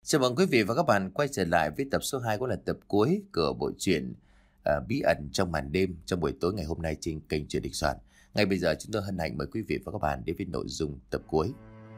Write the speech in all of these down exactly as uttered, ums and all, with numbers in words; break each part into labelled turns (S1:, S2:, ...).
S1: Chào mừng quý vị và các bạn quay trở lại với tập số hai, cũng là tập cuối của bộ truyện à, Bí ẩn trong màn đêm trong buổi tối ngày hôm nay trên kênh Truyện Đình Soạn. Ngay bây giờ chúng tôi hân hạnh mời quý vị và các bạn đến với nội dung tập cuối.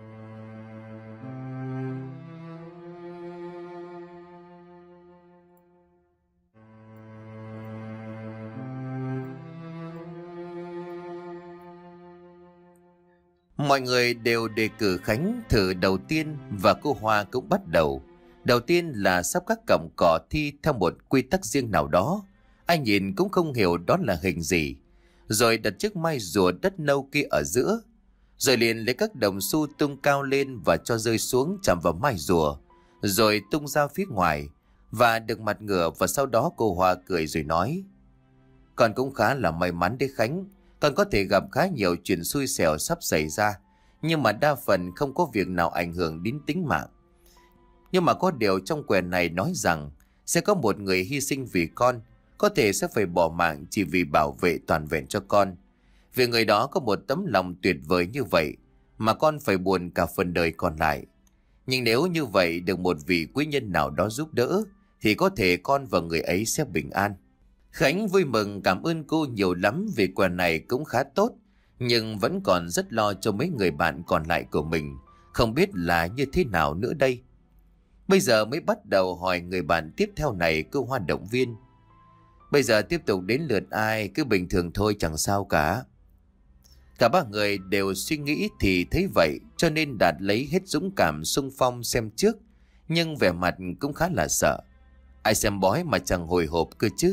S1: Mọi người đều đề cử Khánh thử đầu tiên và cô Hoa cũng bắt đầu. Đầu tiên là sắp các cọng cỏ thi theo một quy tắc riêng nào đó. Ai nhìn cũng không hiểu đó là hình gì. Rồi đặt chiếc mai rùa đất nâu kia ở giữa. Rồi liền lấy các đồng xu tung cao lên và cho rơi xuống chạm vào mai rùa. Rồi tung ra phía ngoài và được mặt ngửa, và sau đó cô Hoa cười rồi nói: Con cũng khá là may mắn đấy Khánh. Con có thể gặp khá nhiều chuyện xui xẻo sắp xảy ra, nhưng mà đa phần không có việc nào ảnh hưởng đến tính mạng. Nhưng mà có điều trong quyển này nói rằng sẽ có một người hy sinh vì con, có thể sẽ phải bỏ mạng chỉ vì bảo vệ toàn vẹn cho con. Vì người đó có một tấm lòng tuyệt vời như vậy mà con phải buồn cả phần đời còn lại. Nhưng nếu như vậy được một vị quý nhân nào đó giúp đỡ, thì có thể con và người ấy sẽ bình an. Khánh vui mừng cảm ơn cô nhiều lắm vì quà này cũng khá tốt, nhưng vẫn còn rất lo cho mấy người bạn còn lại của mình, không biết là như thế nào nữa đây. Bây giờ mới bắt đầu hỏi người bạn tiếp theo này, cô Hoa động viên: Bây giờ tiếp tục đến lượt ai, cứ bình thường thôi chẳng sao cả. Cả ba người đều suy nghĩ thì thấy vậy, cho nên Đạt lấy hết dũng cảm xung phong xem trước, nhưng vẻ mặt cũng khá là sợ. Ai xem bói mà chẳng hồi hộp cơ chứ.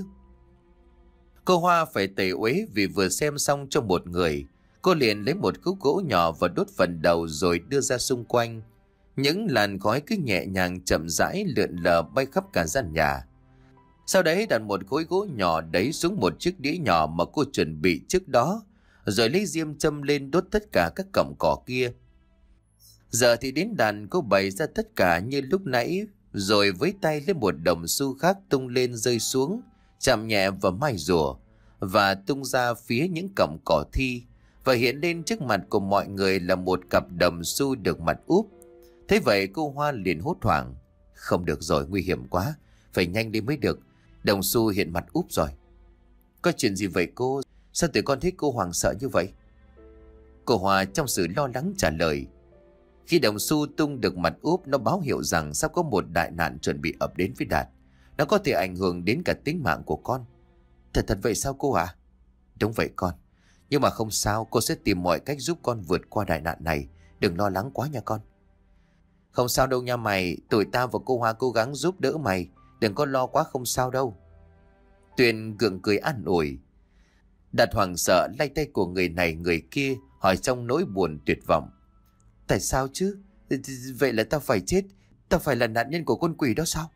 S1: Cô Hoa phải tẩy uế vì vừa xem xong cho một người. Cô liền lấy một khúc gỗ nhỏ và đốt phần đầu rồi đưa ra xung quanh. Những làn khói cứ nhẹ nhàng chậm rãi lượn lờ bay khắp cả gian nhà. Sau đấy đặt một khối gỗ nhỏ đấy xuống một chiếc đĩa nhỏ mà cô chuẩn bị trước đó, rồi lấy diêm châm lên đốt tất cả các cọng cỏ kia. Giờ thì đến đàn cô bày ra tất cả như lúc nãy, rồi với tay lấy một đồng xu khác tung lên rơi xuống, chạm nhẹ vào mai rùa và tung ra phía những cọng cỏ thi, và hiện lên trước mặt của mọi người là một cặp đồng xu được mặt úp. Thế vậy cô Hoa liền hốt hoảng: Không được rồi, nguy hiểm quá, phải nhanh đi mới được, đồng xu hiện mặt úp rồi. Có chuyện gì vậy cô? Sao tụi con thấy cô hoảng sợ như vậy? Cô Hoa trong sự lo lắng trả lời: Khi đồng xu tung được mặt úp, nó báo hiệu rằng sắp có một đại nạn chuẩn bị ập đến với Đạt. Nó có thể ảnh hưởng đến cả tính mạng của con. Thật thật vậy sao cô ạ? Đúng vậy con. Nhưng mà không sao, cô sẽ tìm mọi cách giúp con vượt qua đại nạn này. Đừng lo lắng quá nha con. Không sao đâu nha mày. Tụi tao và cô Hoa cố gắng giúp đỡ mày. Đừng có lo quá, không sao đâu. Tuyền gượng cười an ủi. Đạt hoảng sợ lay tay của người này người kia, hỏi trong nỗi buồn tuyệt vọng: Tại sao chứ? Vậy là tao phải chết? Tao phải là nạn nhân của con quỷ đó sao?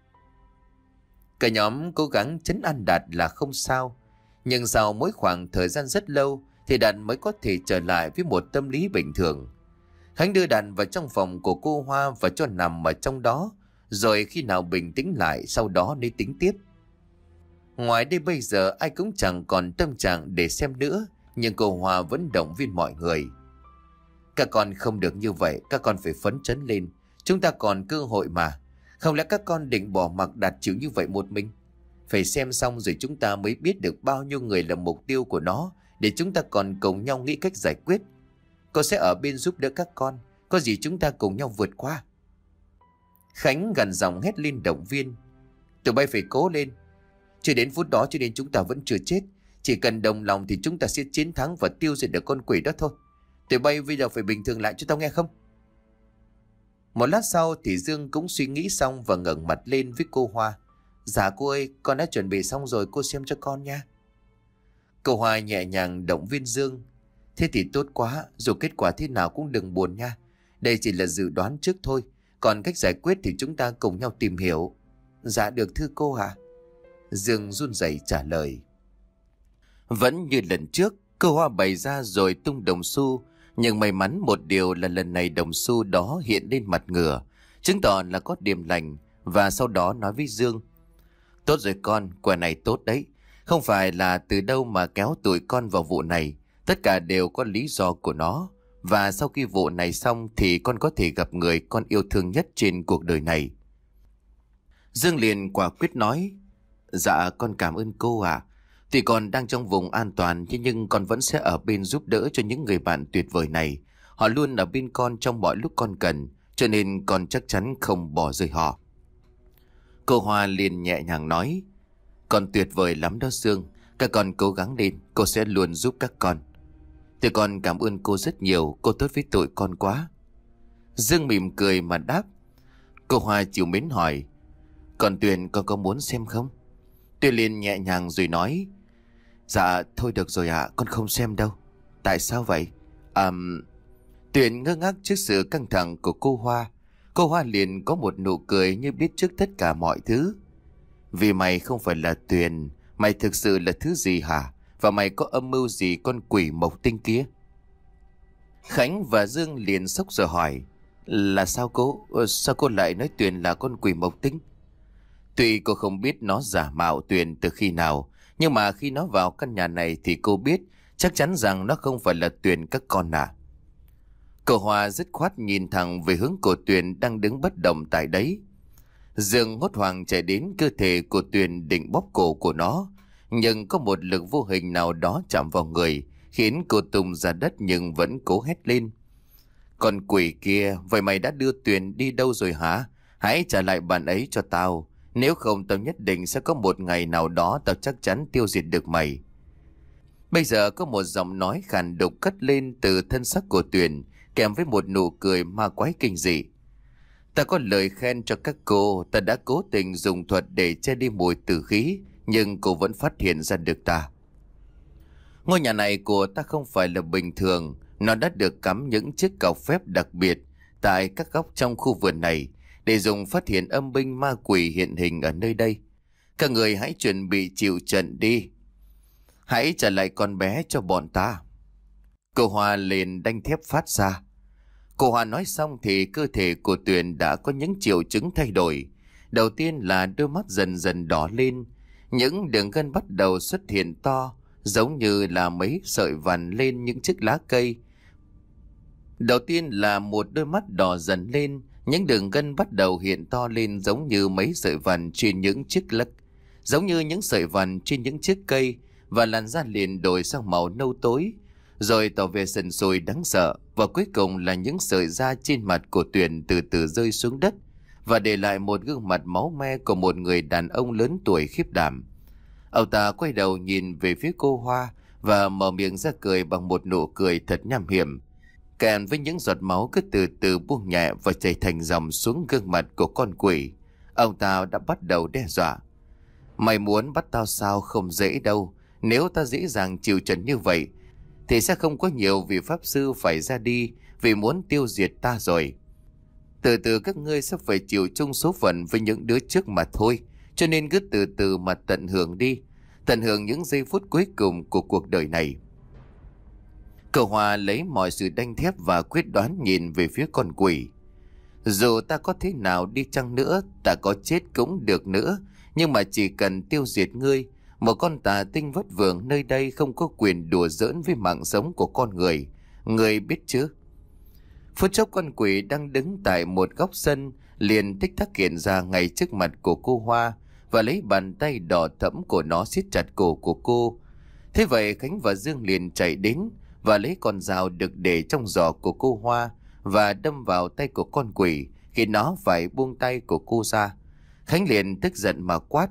S1: Cả nhóm cố gắng trấn an Đạt là không sao. Nhưng sau mỗi khoảng thời gian rất lâu thì Đạt mới có thể trở lại với một tâm lý bình thường. Khánh đưa Đạt vào trong phòng của cô Hoa và cho nằm ở trong đó, rồi khi nào bình tĩnh lại sau đó mới tính tiếp. Ngoài đây bây giờ ai cũng chẳng còn tâm trạng để xem nữa, nhưng cô Hoa vẫn động viên mọi người: Các con không được như vậy, các con phải phấn chấn lên. Chúng ta còn cơ hội mà. Không lẽ các con định bỏ mặc Đạt chịu như vậy một mình? Phải xem xong rồi chúng ta mới biết được bao nhiêu người là mục tiêu của nó, để chúng ta còn cùng nhau nghĩ cách giải quyết. Cô sẽ ở bên giúp đỡ các con. Có gì chúng ta cùng nhau vượt qua. Khánh gần giọng hét lên động viên: Tụi bay phải cố lên. Chưa đến phút đó cho nên chúng ta vẫn chưa chết. Chỉ cần đồng lòng thì chúng ta sẽ chiến thắng và tiêu diệt được con quỷ đó thôi. Tụi bay bây giờ phải bình thường lại cho tao nghe không? Một lát sau thì Dương cũng suy nghĩ xong và ngẩng mặt lên với cô Hoa: Dạ cô ơi, con đã chuẩn bị xong rồi, cô xem cho con nha. Cô Hoa nhẹ nhàng động viên Dương: Thế thì tốt quá, dù kết quả thế nào cũng đừng buồn nha. Đây chỉ là dự đoán trước thôi, còn cách giải quyết thì chúng ta cùng nhau tìm hiểu. Dạ được thưa cô ạ. Dương run rẩy trả lời. Vẫn như lần trước, cô Hoa bày ra rồi tung đồng xu. Nhưng may mắn một điều là lần này đồng xu đó hiện lên mặt ngửa, chứng tỏ là có điểm lành. Và sau đó nói với Dương: Tốt rồi con, quả này tốt đấy. Không phải là từ đâu mà kéo tụi con vào vụ này. Tất cả đều có lý do của nó. Và sau khi vụ này xong thì con có thể gặp người con yêu thương nhất trên cuộc đời này. Dương liền quả quyết nói: Dạ con cảm ơn cô ạ. Tuy con đang trong vùng an toàn, thế nhưng con vẫn sẽ ở bên giúp đỡ cho những người bạn tuyệt vời này. Họ luôn ở bên con trong mọi lúc con cần, cho nên con chắc chắn không bỏ rơi họ. Cô Hoa liền nhẹ nhàng nói: Con tuyệt vời lắm đó Dương. Các con cố gắng lên, cô sẽ luôn giúp các con. Tụi con cảm ơn cô rất nhiều, cô tốt với tụi con quá. Dương mỉm cười mà đáp. Cô Hoa chịu mến hỏi: Còn Tuyền, con có muốn xem không? Tuyền liền nhẹ nhàng rồi nói: Dạ thôi được rồi ạ, con không xem đâu. Tại sao vậy? À, Tuyền ngơ ngác trước sự căng thẳng của cô Hoa. Cô Hoa liền có một nụ cười như biết trước tất cả mọi thứ. Vì mày không phải là Tuyền, mày thực sự là thứ gì hả? Và mày có âm mưu gì con quỷ mộc tinh kia? Khánh và Dương liền sốc rồi hỏi: Là sao cô? Sao cô lại nói Tuyền là con quỷ mộc tinh? Tuy cô không biết nó giả mạo Tuyền từ khi nào, nhưng mà khi nó vào căn nhà này thì cô biết chắc chắn rằng nó không phải là Tuyền các con à. Cô Hoa dứt khoát nhìn thẳng về hướng của Tuyền đang đứng bất động tại đấy. Dương hốt hoảng chạy đến cơ thể của Tuyền định bóp cổ của nó, nhưng có một lực vô hình nào đó chạm vào người, khiến cô tung ra đất nhưng vẫn cố hét lên: Con quỷ kia, vậy mày đã đưa Tuyền đi đâu rồi hả? Hãy trả lại bạn ấy cho tao. Nếu không tao nhất định sẽ có một ngày nào đó tao chắc chắn tiêu diệt được mày. Bây giờ có một giọng nói khàn đục cất lên từ thân xác của Tuyền, kèm với một nụ cười ma quái kinh dị. Ta có lời khen cho các cô. Ta đã cố tình dùng thuật để che đi mùi tử khí, nhưng cô vẫn phát hiện ra được ta. Ngôi nhà này của ta không phải là bình thường. Nó đã được cắm những chiếc cọc phép đặc biệt tại các góc trong khu vườn này, để dùng phát hiện âm binh ma quỷ hiện hình ở nơi đây. Các người hãy chuẩn bị chịu trận đi. Hãy trả lại con bé cho bọn ta. Cô Hoa liền đanh thép phát ra. Cô Hoa nói xong thì cơ thể của Tuyền đã có những triệu chứng thay đổi. Đầu tiên là đôi mắt dần dần đỏ lên, những đường gân bắt đầu xuất hiện to, giống như là mấy sợi vằn lên những chiếc lá cây. Đầu tiên là một đôi mắt đỏ dần lên, những đường gân bắt đầu hiện to lên giống như mấy sợi vằn trên những chiếc lắc, giống như những sợi vằn trên những chiếc cây, và làn da liền đổi sang màu nâu tối, rồi tỏ vẻ sần sùi đáng sợ, và cuối cùng là những sợi da trên mặt của Tuyền từ từ rơi xuống đất và để lại một gương mặt máu me của một người đàn ông lớn tuổi khiếp đảm. Ông ta quay đầu nhìn về phía cô Hoa và mở miệng ra cười bằng một nụ cười thật nham hiểm, kèm với những giọt máu cứ từ từ buông nhẹ và chảy thành dòng xuống gương mặt của con quỷ. Ông ta đã bắt đầu đe dọa: Mày muốn bắt tao sao? Không dễ đâu. Nếu ta dễ dàng chịu trận như vậy thì sẽ không có nhiều vị pháp sư phải ra đi vì muốn tiêu diệt ta rồi. Từ từ các ngươi sẽ phải chịu chung số phận với những đứa trước mà thôi. Cho nên cứ từ từ mà tận hưởng đi, tận hưởng những giây phút cuối cùng của cuộc đời này. Cậu Hòa lấy mọi sự đanh thép và quyết đoán nhìn về phía con quỷ. Dù ta có thế nào đi chăng nữa, ta có chết cũng được nữa, nhưng mà chỉ cần tiêu diệt ngươi, một con tà tinh vất vưởng nơi đây không có quyền đùa giỡn với mạng sống của con người. Ngươi biết chứ? Phút chốc con quỷ đang đứng tại một góc sân liền tích tắc hiện ra ngay trước mặt của cô Hoa và lấy bàn tay đỏ thẫm của nó siết chặt cổ của cô. Thế vậy Khánh và Dương liền chạy đến và lấy con dao được để trong giỏ của cô Hoa và đâm vào tay của con quỷ, khi nó phải buông tay của cô ra. Khánh liền tức giận mà quát: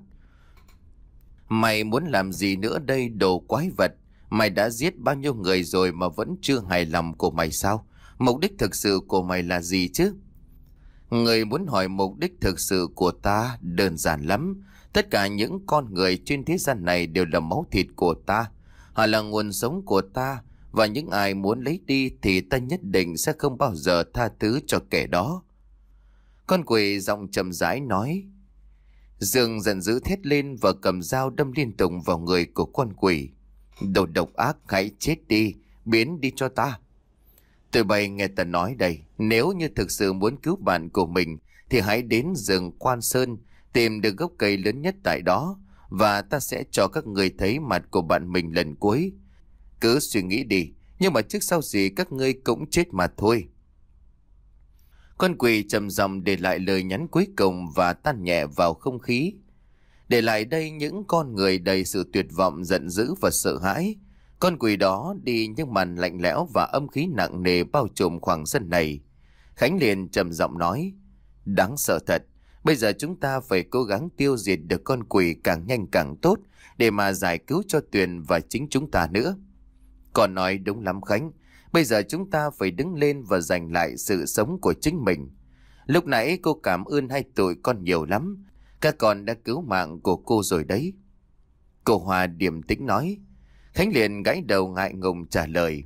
S1: Mày muốn làm gì nữa đây, đồ quái vật? Mày đã giết bao nhiêu người rồi mà vẫn chưa hài lòng của mày sao? Mục đích thực sự của mày là gì chứ? Người muốn hỏi mục đích thực sự của ta đơn giản lắm. Tất cả những con người trên thế gian này đều là máu thịt của ta. Họ là nguồn sống của ta, và những ai muốn lấy đi thì ta nhất định sẽ không bao giờ tha thứ cho kẻ đó. Con quỷ giọng trầm rãi nói. Dương giận dữ thét lên và cầm dao đâm liên tục vào người của con quỷ. Đồ độc ác, hãy chết đi, biến đi cho ta. Tụi bay nghe ta nói đây, nếu như thực sự muốn cứu bạn của mình thì hãy đến rừng Quan Sơn, tìm được gốc cây lớn nhất tại đó, và ta sẽ cho các người thấy mặt của bạn mình lần cuối. Cứ suy nghĩ đi, nhưng mà trước sau gì các ngươi cũng chết mà thôi. Con quỷ trầm giọng để lại lời nhắn cuối cùng và tan nhẹ vào không khí. Để lại đây những con người đầy sự tuyệt vọng, giận dữ và sợ hãi. Con quỷ đó đi nhưng màn lạnh lẽo và âm khí nặng nề bao trùm khoảng sân này. Khánh liền trầm giọng nói: đáng sợ thật. Bây giờ chúng ta phải cố gắng tiêu diệt được con quỷ càng nhanh càng tốt, để mà giải cứu cho Tuyền và chính chúng ta nữa. Con nói đúng lắm Khánh. Bây giờ chúng ta phải đứng lên và giành lại sự sống của chính mình. Lúc nãy cô cảm ơn hai tụi con nhiều lắm. Các con đã cứu mạng của cô rồi đấy. Cô Hoa điềm tĩnh nói. Khánh liền gãi đầu ngại ngùng trả lời: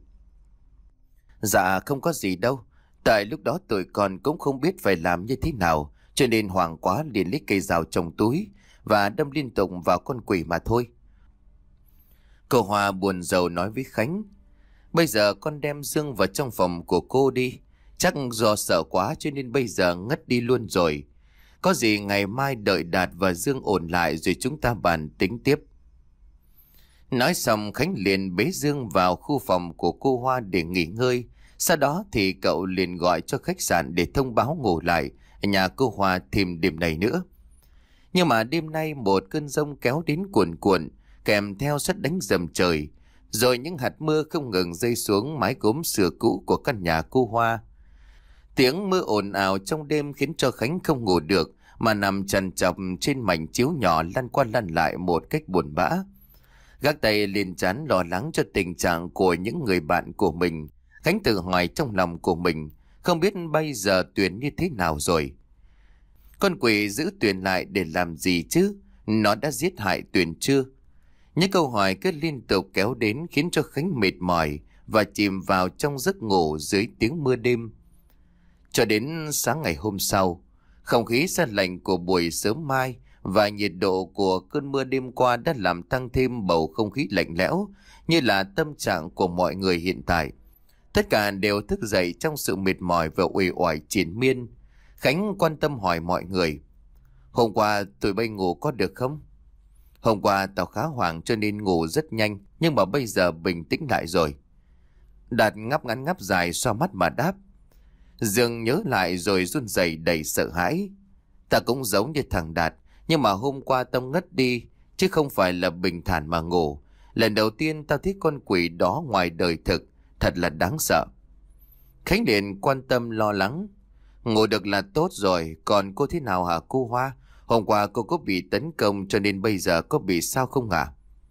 S1: dạ không có gì đâu. Tại lúc đó tụi con cũng không biết phải làm như thế nào, cho nên hoảng quá liền lấy cây dao trong túi và đâm liên tục vào con quỷ mà thôi. Cô Hoa buồn rầu nói với Khánh: bây giờ con đem Dương vào trong phòng của cô đi. Chắc do sợ quá cho nên bây giờ ngất đi luôn rồi. Có gì ngày mai đợi Đạt và Dương ổn lại rồi chúng ta bàn tính tiếp. Nói xong Khánh liền bế Dương vào khu phòng của cô Hoa để nghỉ ngơi. Sau đó thì cậu liền gọi cho khách sạn để thông báo ngủ lại ở nhà cô Hoa thêm đêm này nữa. Nhưng mà đêm nay một cơn giông kéo đến cuồn cuộn, kèm theo sét đánh rầm trời, rồi những hạt mưa không ngừng rơi xuống mái gốm sửa cũ của căn nhà cô Hoa. Tiếng mưa ồn ào trong đêm khiến cho Khánh không ngủ được, mà nằm trằn trọc trên mảnh chiếu nhỏ lăn qua lăn lại một cách buồn bã. Gác tay lên trán lo lắng cho tình trạng của những người bạn của mình, Khánh tự hỏi trong lòng của mình, không biết bây giờ Tuyền như thế nào rồi. Con quỷ giữ Tuyền lại để làm gì chứ? Nó đã giết hại Tuyền chưa? Những câu hỏi cứ liên tục kéo đến khiến cho Khánh mệt mỏi và chìm vào trong giấc ngủ dưới tiếng mưa đêm. Cho đến sáng ngày hôm sau, không khí se lạnh của buổi sớm mai và nhiệt độ của cơn mưa đêm qua đã làm tăng thêm bầu không khí lạnh lẽo, như là tâm trạng của mọi người hiện tại. Tất cả đều thức dậy trong sự mệt mỏi và uể oải triền miên. Khánh quan tâm hỏi mọi người: hôm qua tụi bay ngủ có được không? Hôm qua tao khá hoảng cho nên ngủ rất nhanh, nhưng mà bây giờ bình tĩnh lại rồi. Đạt ngáp ngắn ngáp dài xoa mắt mà đáp. Dương nhớ lại rồi run rẩy đầy sợ hãi. Ta cũng giống như thằng Đạt, nhưng mà hôm qua tao ngất đi, chứ không phải là bình thản mà ngủ. Lần đầu tiên tao thấy con quỷ đó ngoài đời thực, thật là đáng sợ. Khánh liền quan tâm lo lắng. Ngủ được là tốt rồi, còn cô thế nào hả cô Hoa? Hôm qua cô có bị tấn công cho nên bây giờ có bị sao không hả?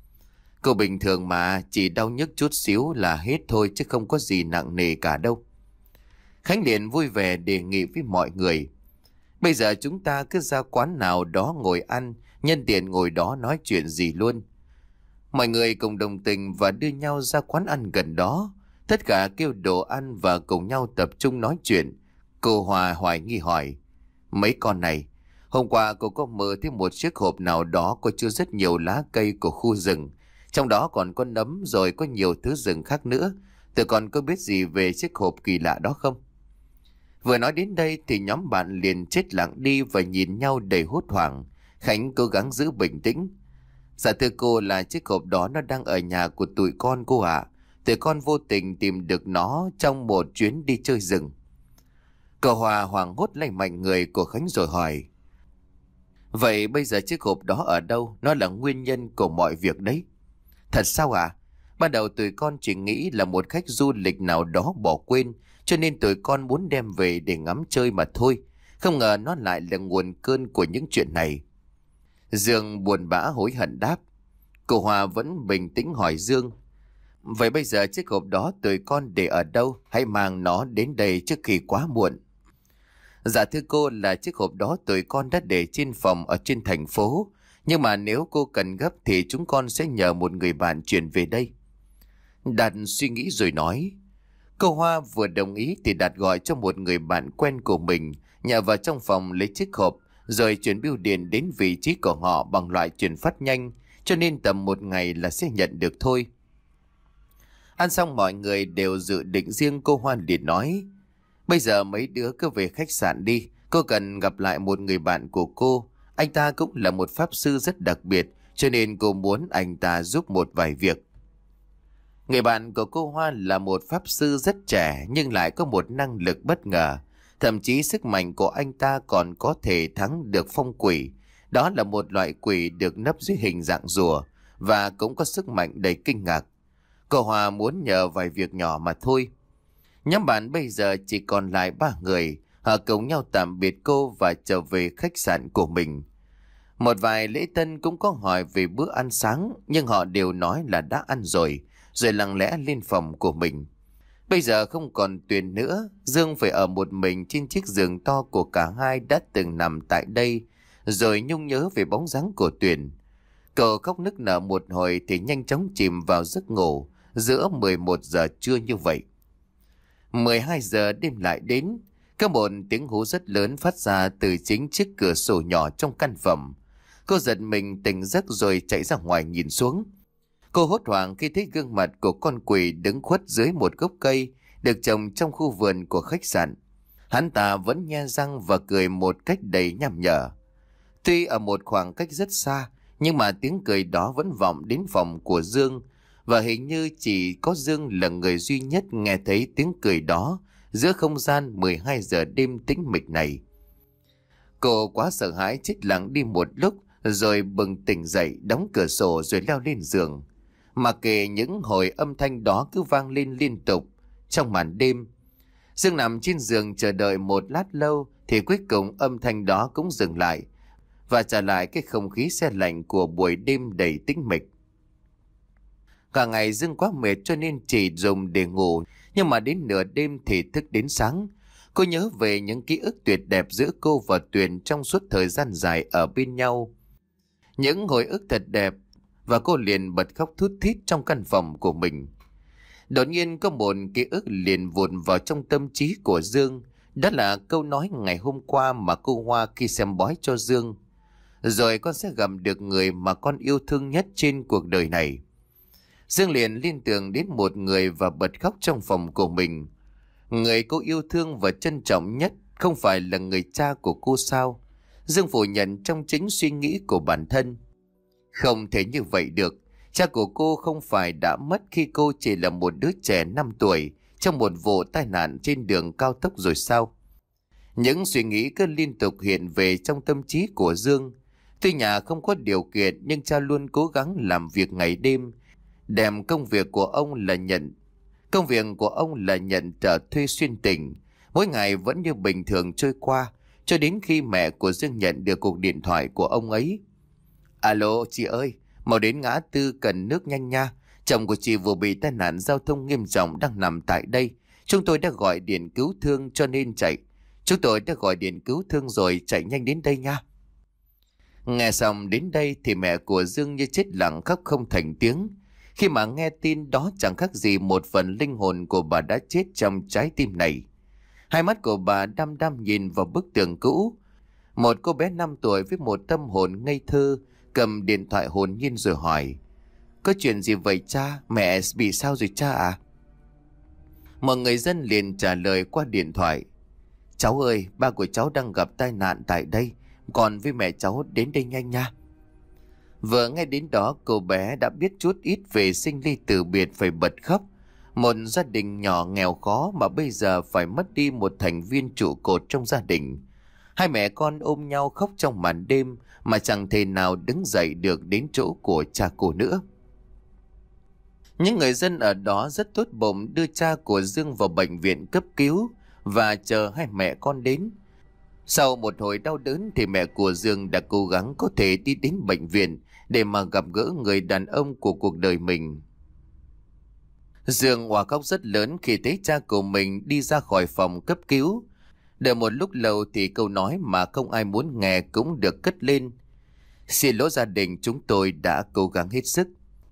S1: Cô bình thường mà, chỉ đau nhức chút xíu là hết thôi chứ không có gì nặng nề cả đâu. Khánh liền vui vẻ đề nghị với mọi người. Bây giờ chúng ta cứ ra quán nào đó ngồi ăn, nhân tiện ngồi đó nói chuyện gì luôn. Mọi người cùng đồng tình và đưa nhau ra quán ăn gần đó. Tất cả kêu đồ ăn và cùng nhau tập trung nói chuyện. Cô Hòa hoài nghi hỏi: mấy con này, hôm qua cô có mơ thấy một chiếc hộp nào đó có chứa rất nhiều lá cây của khu rừng. Trong đó còn có nấm rồi có nhiều thứ rừng khác nữa. Tụi con có biết gì về chiếc hộp kỳ lạ đó không? Vừa nói đến đây thì nhóm bạn liền chết lặng đi và nhìn nhau đầy hốt hoảng. Khánh cố gắng giữ bình tĩnh. Dạ thưa cô, là chiếc hộp đó nó đang ở nhà của tụi con cô ạ. À. Tụi con vô tình tìm được nó trong một chuyến đi chơi rừng. Cậu Hòa hoảng hốt lay mạnh người của Khánh rồi hỏi: vậy bây giờ chiếc hộp đó ở đâu? Nó là nguyên nhân của mọi việc đấy. Thật sao ạ? À? Ban đầu tụi con chỉ nghĩ là một khách du lịch nào đó bỏ quên, cho nên tụi con muốn đem về để ngắm chơi mà thôi. Không ngờ nó lại là nguồn cơn của những chuyện này. Dương buồn bã hối hận đáp. Cô Hòa vẫn bình tĩnh hỏi Dương: vậy bây giờ chiếc hộp đó tụi con để ở đâu? Hãy mang nó đến đây trước khi quá muộn. Dạ thưa cô, là chiếc hộp đó tụi con đã để trên phòng ở trên thành phố. Nhưng mà nếu cô cần gấp thì chúng con sẽ nhờ một người bạn chuyển về đây. Đạt suy nghĩ rồi nói. Cô Hoa vừa đồng ý thì Đạt gọi cho một người bạn quen của mình, nhờ vào trong phòng lấy chiếc hộp, rồi chuyển bưu điện đến vị trí của họ bằng loại chuyển phát nhanh, cho nên tầm một ngày là sẽ nhận được thôi. Ăn xong mọi người đều dự định riêng. Cô Hoa liền nói: bây giờ mấy đứa cứ về khách sạn đi. Cô cần gặp lại một người bạn của cô. Anh ta cũng là một pháp sư rất đặc biệt, cho nên cô muốn anh ta giúp một vài việc. Người bạn của cô Hoa là một pháp sư rất trẻ nhưng lại có một năng lực bất ngờ. Thậm chí sức mạnh của anh ta còn có thể thắng được phong quỷ. Đó là một loại quỷ được nấp dưới hình dạng rùa và cũng có sức mạnh đầy kinh ngạc. Cô Hòa muốn nhờ vài việc nhỏ mà thôi. Nhóm bạn bây giờ chỉ còn lại ba người. Họ cùng nhau tạm biệt cô và trở về khách sạn của mình. Một vài lễ tân cũng có hỏi về bữa ăn sáng, nhưng họ đều nói là đã ăn rồi, rồi lặng lẽ lên phòng của mình. Bây giờ không còn Tuyền nữa, Dương phải ở một mình trên chiếc giường to của cả hai đã từng nằm tại đây, rồi nhung nhớ về bóng dáng của Tuyền. Cậu khóc nức nở một hồi thì nhanh chóng chìm vào giấc ngủ giữa mười một giờ trưa như vậy. mười hai giờ đêm lại đến, có một tiếng hú rất lớn phát ra từ chính chiếc cửa sổ nhỏ trong căn phòng. Cô giật mình tỉnh giấc rồi chạy ra ngoài nhìn xuống. Cô hốt hoảng khi thấy gương mặt của con quỷ đứng khuất dưới một gốc cây được trồng trong khu vườn của khách sạn. Hắn ta vẫn nhe răng và cười một cách đầy nham nhở. Tuy ở một khoảng cách rất xa, nhưng mà tiếng cười đó vẫn vọng đến phòng của Dương, và hình như chỉ có Dương là người duy nhất nghe thấy tiếng cười đó giữa không gian mười hai giờ đêm tĩnh mịch này. Cô quá sợ hãi chết lặng đi một lúc, rồi bừng tỉnh dậy, đóng cửa sổ rồi leo lên giường. Mà kể những hồi âm thanh đó cứ vang lên liên tục trong màn đêm. Dương nằm trên giường chờ đợi một lát lâu thì cuối cùng âm thanh đó cũng dừng lại và trả lại cái không khí se lạnh của buổi đêm đầy tĩnh mịch. Cả ngày Dương quá mệt cho nên chỉ dùng để ngủ, nhưng mà đến nửa đêm thì thức đến sáng. Cô nhớ về những ký ức tuyệt đẹp giữa cô và Tuyền trong suốt thời gian dài ở bên nhau. Những hồi ức thật đẹp, và cô liền bật khóc thút thít trong căn phòng của mình. Đột nhiên có một ký ức liền vụt vào trong tâm trí của Dương. Đó là câu nói ngày hôm qua mà cô Hoa khi xem bói cho Dương: rồi con sẽ gặp được người mà con yêu thương nhất trên cuộc đời này. Dương liền liên tưởng đến một người và bật khóc trong phòng của mình. Người cô yêu thương và trân trọng nhất không phải là người cha của cô sao? Dương phủ nhận trong chính suy nghĩ của bản thân. Không thể như vậy được. Cha của cô không phải đã mất khi cô chỉ là một đứa trẻ năm tuổi trong một vụ tai nạn trên đường cao tốc rồi sao? Những suy nghĩ cứ liên tục hiện về trong tâm trí của Dương. Tuy nhà không có điều kiện nhưng cha luôn cố gắng làm việc ngày đêm. Đem công việc của ông là nhận Công việc của ông là nhận trở thuê xuyên tỉnh. Mỗi ngày vẫn như bình thường trôi qua, cho đến khi mẹ của Dương nhận được cuộc điện thoại của ông ấy. Alo chị ơi, mau đến ngã tư cần nước nhanh nha. Chồng của chị vừa bị tai nạn giao thông nghiêm trọng đang nằm tại đây. Chúng tôi đã gọi điện cứu thương cho nên chạy. Chúng tôi đã gọi điện cứu thương rồi, chạy nhanh đến đây nha. Nghe xong đến đây thì mẹ của Dương như chết lặng khóc không thành tiếng. Khi mà nghe tin đó chẳng khác gì một phần linh hồn của bà đã chết trong trái tim này. Hai mắt của bà đăm đăm nhìn vào bức tường cũ. Một cô bé năm tuổi với một tâm hồn ngây thơ cầm điện thoại hồn nhiên rồi hỏi: có chuyện gì vậy cha? Mẹ bị sao rồi cha à? Một người dân liền trả lời qua điện thoại: cháu ơi, ba của cháu đang gặp tai nạn tại đây, còn với mẹ cháu đến đây nhanh nha. Vừa nghe đến đó, cô bé đã biết chút ít về sinh ly từ biệt phải bật khóc. Một gia đình nhỏ nghèo khó mà bây giờ phải mất đi một thành viên trụ cột trong gia đình. Hai mẹ con ôm nhau khóc trong màn đêm mà chẳng thể nào đứng dậy được đến chỗ của cha cô nữa. Những người dân ở đó rất tốt bụng đưa cha của Dương vào bệnh viện cấp cứu và chờ hai mẹ con đến. Sau một hồi đau đớn thì mẹ của Dương đã cố gắng có thể đi đến bệnh viện để mà gặp gỡ người đàn ông của cuộc đời mình. Dương òa khóc rất lớn khi thấy cha của mình đi ra khỏi phòng cấp cứu. Đợi một lúc lâu thì câu nói mà không ai muốn nghe cũng được cất lên: xin lỗi gia đình, chúng tôi đã cố gắng hết sức.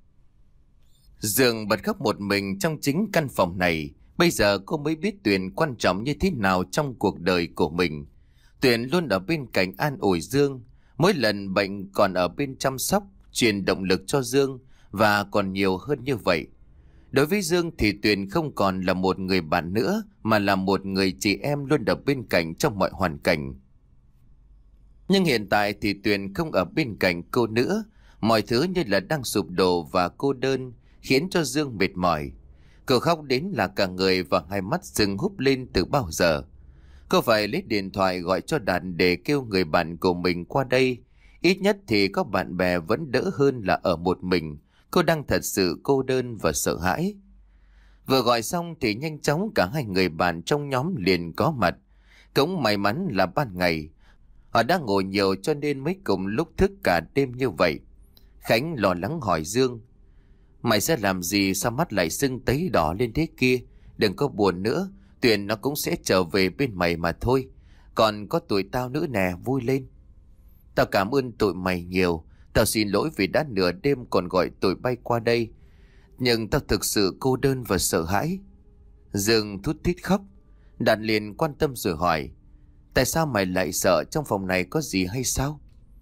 S1: Dương bật khóc một mình trong chính căn phòng này. Bây giờ cô mới biết Tuyền quan trọng như thế nào trong cuộc đời của mình. Tuyền luôn ở bên cạnh an ủi Dương. Mỗi lần bệnh còn ở bên chăm sóc, truyền động lực cho Dương, và còn nhiều hơn như vậy. Đối với Dương thì Tuyền không còn là một người bạn nữa, mà là một người chị em luôn ở bên cạnh trong mọi hoàn cảnh. Nhưng hiện tại thì Tuyền không ở bên cạnh cô nữa. Mọi thứ như là đang sụp đổ và cô đơn, khiến cho Dương mệt mỏi. Cô khóc đến là cả người và hai mắt sưng húp lên từ bao giờ. Cô phải lấy điện thoại gọi cho Đạt để kêu người bạn của mình qua đây. Ít nhất thì có bạn bè vẫn đỡ hơn là ở một mình. Cô đang thật sự cô đơn và sợ hãi. Vừa gọi xong thì nhanh chóng cả hai người bạn trong nhóm liền có mặt. Cũng may mắn là ban ngày. Họ đã ngồi nhiều cho nên mới cùng lúc thức cả đêm như vậy. Khánh lo lắng hỏi Dương: Mày sẽ làm gì sao mắt lại sưng tấy đỏ lên thế kia? Đừng có buồn nữa, Tuyền nó cũng sẽ trở về bên mày mà thôi. Còn có tụi tao nữa nè, vui lên. Tao cảm ơn tụi mày nhiều. Tao xin lỗi vì đã nửa đêm còn gọi tụi bay qua đây. Nhưng tao thực sự cô đơn và sợ hãi. Dương thút thít khóc. Đạt liền quan tâm rồi hỏi: Tại sao mày lại sợ, trong phòng này có gì hay sao?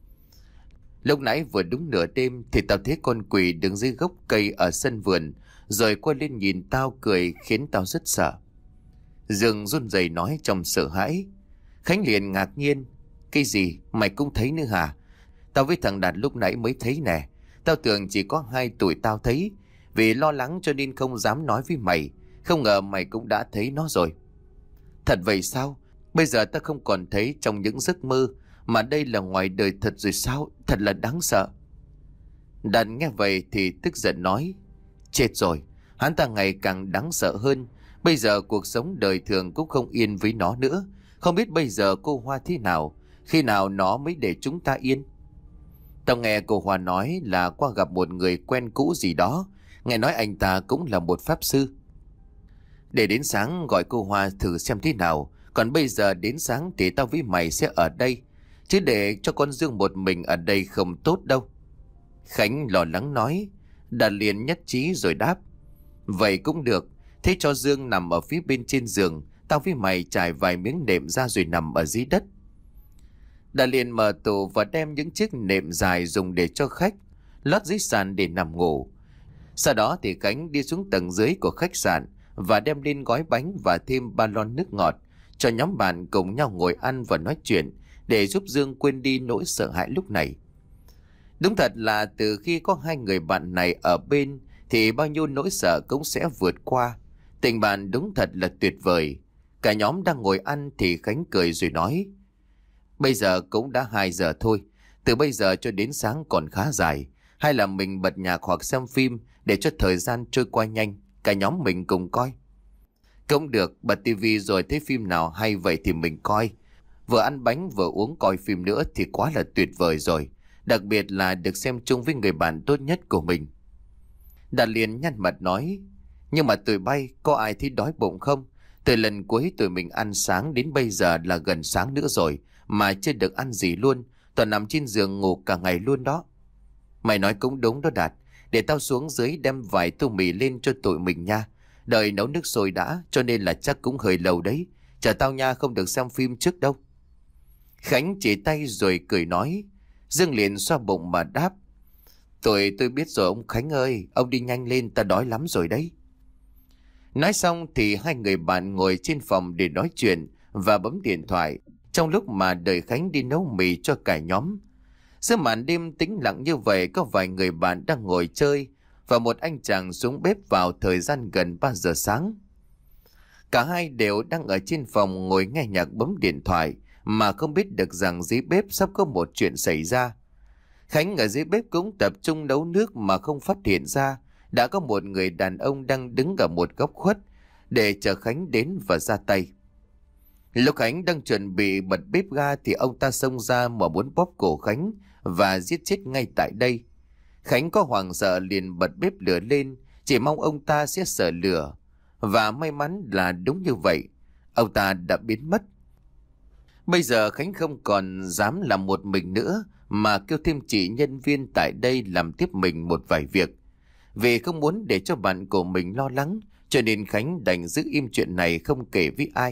S1: Lúc nãy vừa đúng nửa đêm thì tao thấy con quỷ đứng dưới gốc cây ở sân vườn, rồi quay lên nhìn tao cười khiến tao rất sợ. Dương run rẩy nói trong sợ hãi. Khánh liền ngạc nhiên: Cái gì? Mày cũng thấy nữa hả? Tao với thằng Đạt lúc nãy mới thấy nè. Tao tưởng chỉ có hai tụi tao thấy. Vì lo lắng cho nên không dám nói với mày. Không ngờ mày cũng đã thấy nó rồi. Thật vậy sao? Bây giờ tao không còn thấy trong những giấc mơ, mà đây là ngoài đời thật rồi sao? Thật là đáng sợ. Đạt nghe vậy thì tức giận nói: Chết rồi, hắn ta ngày càng đáng sợ hơn. Bây giờ cuộc sống đời thường cũng không yên với nó nữa. Không biết bây giờ cô Hoa thế nào, khi nào nó mới để chúng ta yên. Tao nghe cô Hoa nói là qua gặp một người quen cũ gì đó. Nghe nói anh ta cũng là một pháp sư. Để đến sáng gọi cô Hoa thử xem thế nào. Còn bây giờ đến sáng thì tao với mày sẽ ở đây. Chứ để cho con Dương một mình ở đây không tốt đâu. Khánh lo lắng nói. Đạt liền nhất trí rồi đáp: Vậy cũng được. Thế cho Dương nằm ở phía bên trên giường. Tao với mày trải vài miếng nệm ra rồi nằm ở dưới đất. Đạt liền mở tủ và đem những chiếc nệm dài dùng để cho khách lót dưới sàn để nằm ngủ. Sau đó thì Khánh đi xuống tầng dưới của khách sạn và đem lên gói bánh và thêm ba lon nước ngọt cho nhóm bạn cùng nhau ngồi ăn và nói chuyện để giúp Dương quên đi nỗi sợ hãi lúc này. Đúng thật là từ khi có hai người bạn này ở bên thì bao nhiêu nỗi sợ cũng sẽ vượt qua. Tình bạn đúng thật là tuyệt vời. Cả nhóm đang ngồi ăn thì Khánh cười rồi nói: Bây giờ cũng đã hai giờ thôi. Từ bây giờ cho đến sáng còn khá dài. Hay là mình bật nhạc hoặc xem phim để cho thời gian trôi qua nhanh. Cả nhóm mình cùng coi. Cũng được, bật tivi rồi thấy phim nào hay vậy thì mình coi. Vừa ăn bánh vừa uống coi phim nữa thì quá là tuyệt vời rồi. Đặc biệt là được xem chung với người bạn tốt nhất của mình. Đạt liền nhăn mặt nói: Nhưng mà tụi bay có ai thấy đói bụng không? Từ lần cuối tụi mình ăn sáng đến bây giờ là gần sáng nữa rồi mà chưa được ăn gì luôn. Toàn nằm trên giường ngủ cả ngày luôn đó. Mày nói cũng đúng đó Đạt. Để tao xuống dưới đem vài tô mì lên cho tụi mình nha. Đợi nấu nước sôi đã, cho nên là chắc cũng hơi lâu đấy. Chờ tao nha, không được xem phim trước đâu. Khánh chỉ tay rồi cười nói. Dương liền xoa bụng mà đáp: Tôi tôi biết rồi ông Khánh ơi. Ông đi nhanh lên, ta đói lắm rồi đấy. Nói xong thì hai người bạn ngồi trên phòng để nói chuyện và bấm điện thoại, trong lúc mà đợi Khánh đi nấu mì cho cả nhóm. Giữa màn đêm tĩnh lặng như vậy, có vài người bạn đang ngồi chơi và một anh chàng xuống bếp vào thời gian gần ba giờ sáng. Cả hai đều đang ở trên phòng ngồi nghe nhạc bấm điện thoại mà không biết được rằng dưới bếp sắp có một chuyện xảy ra. Khánh ở dưới bếp cũng tập trung nấu nước mà không phát hiện ra đã có một người đàn ông đang đứng ở một góc khuất để chờ Khánh đến và ra tay. Lúc Khánh đang chuẩn bị bật bếp ga thì ông ta xông ra mà muốn bóp cổ Khánh và giết chết ngay tại đây. Khánh có hoảng sợ liền bật bếp lửa lên, chỉ mong ông ta sẽ sợ lửa. Và may mắn là đúng như vậy, ông ta đã biến mất. Bây giờ Khánh không còn dám làm một mình nữa mà kêu thêm chị nhân viên tại đây làm tiếp mình một vài việc. Vì không muốn để cho bạn của mình lo lắng, cho nên Khánh đành giữ im chuyện này không kể với ai.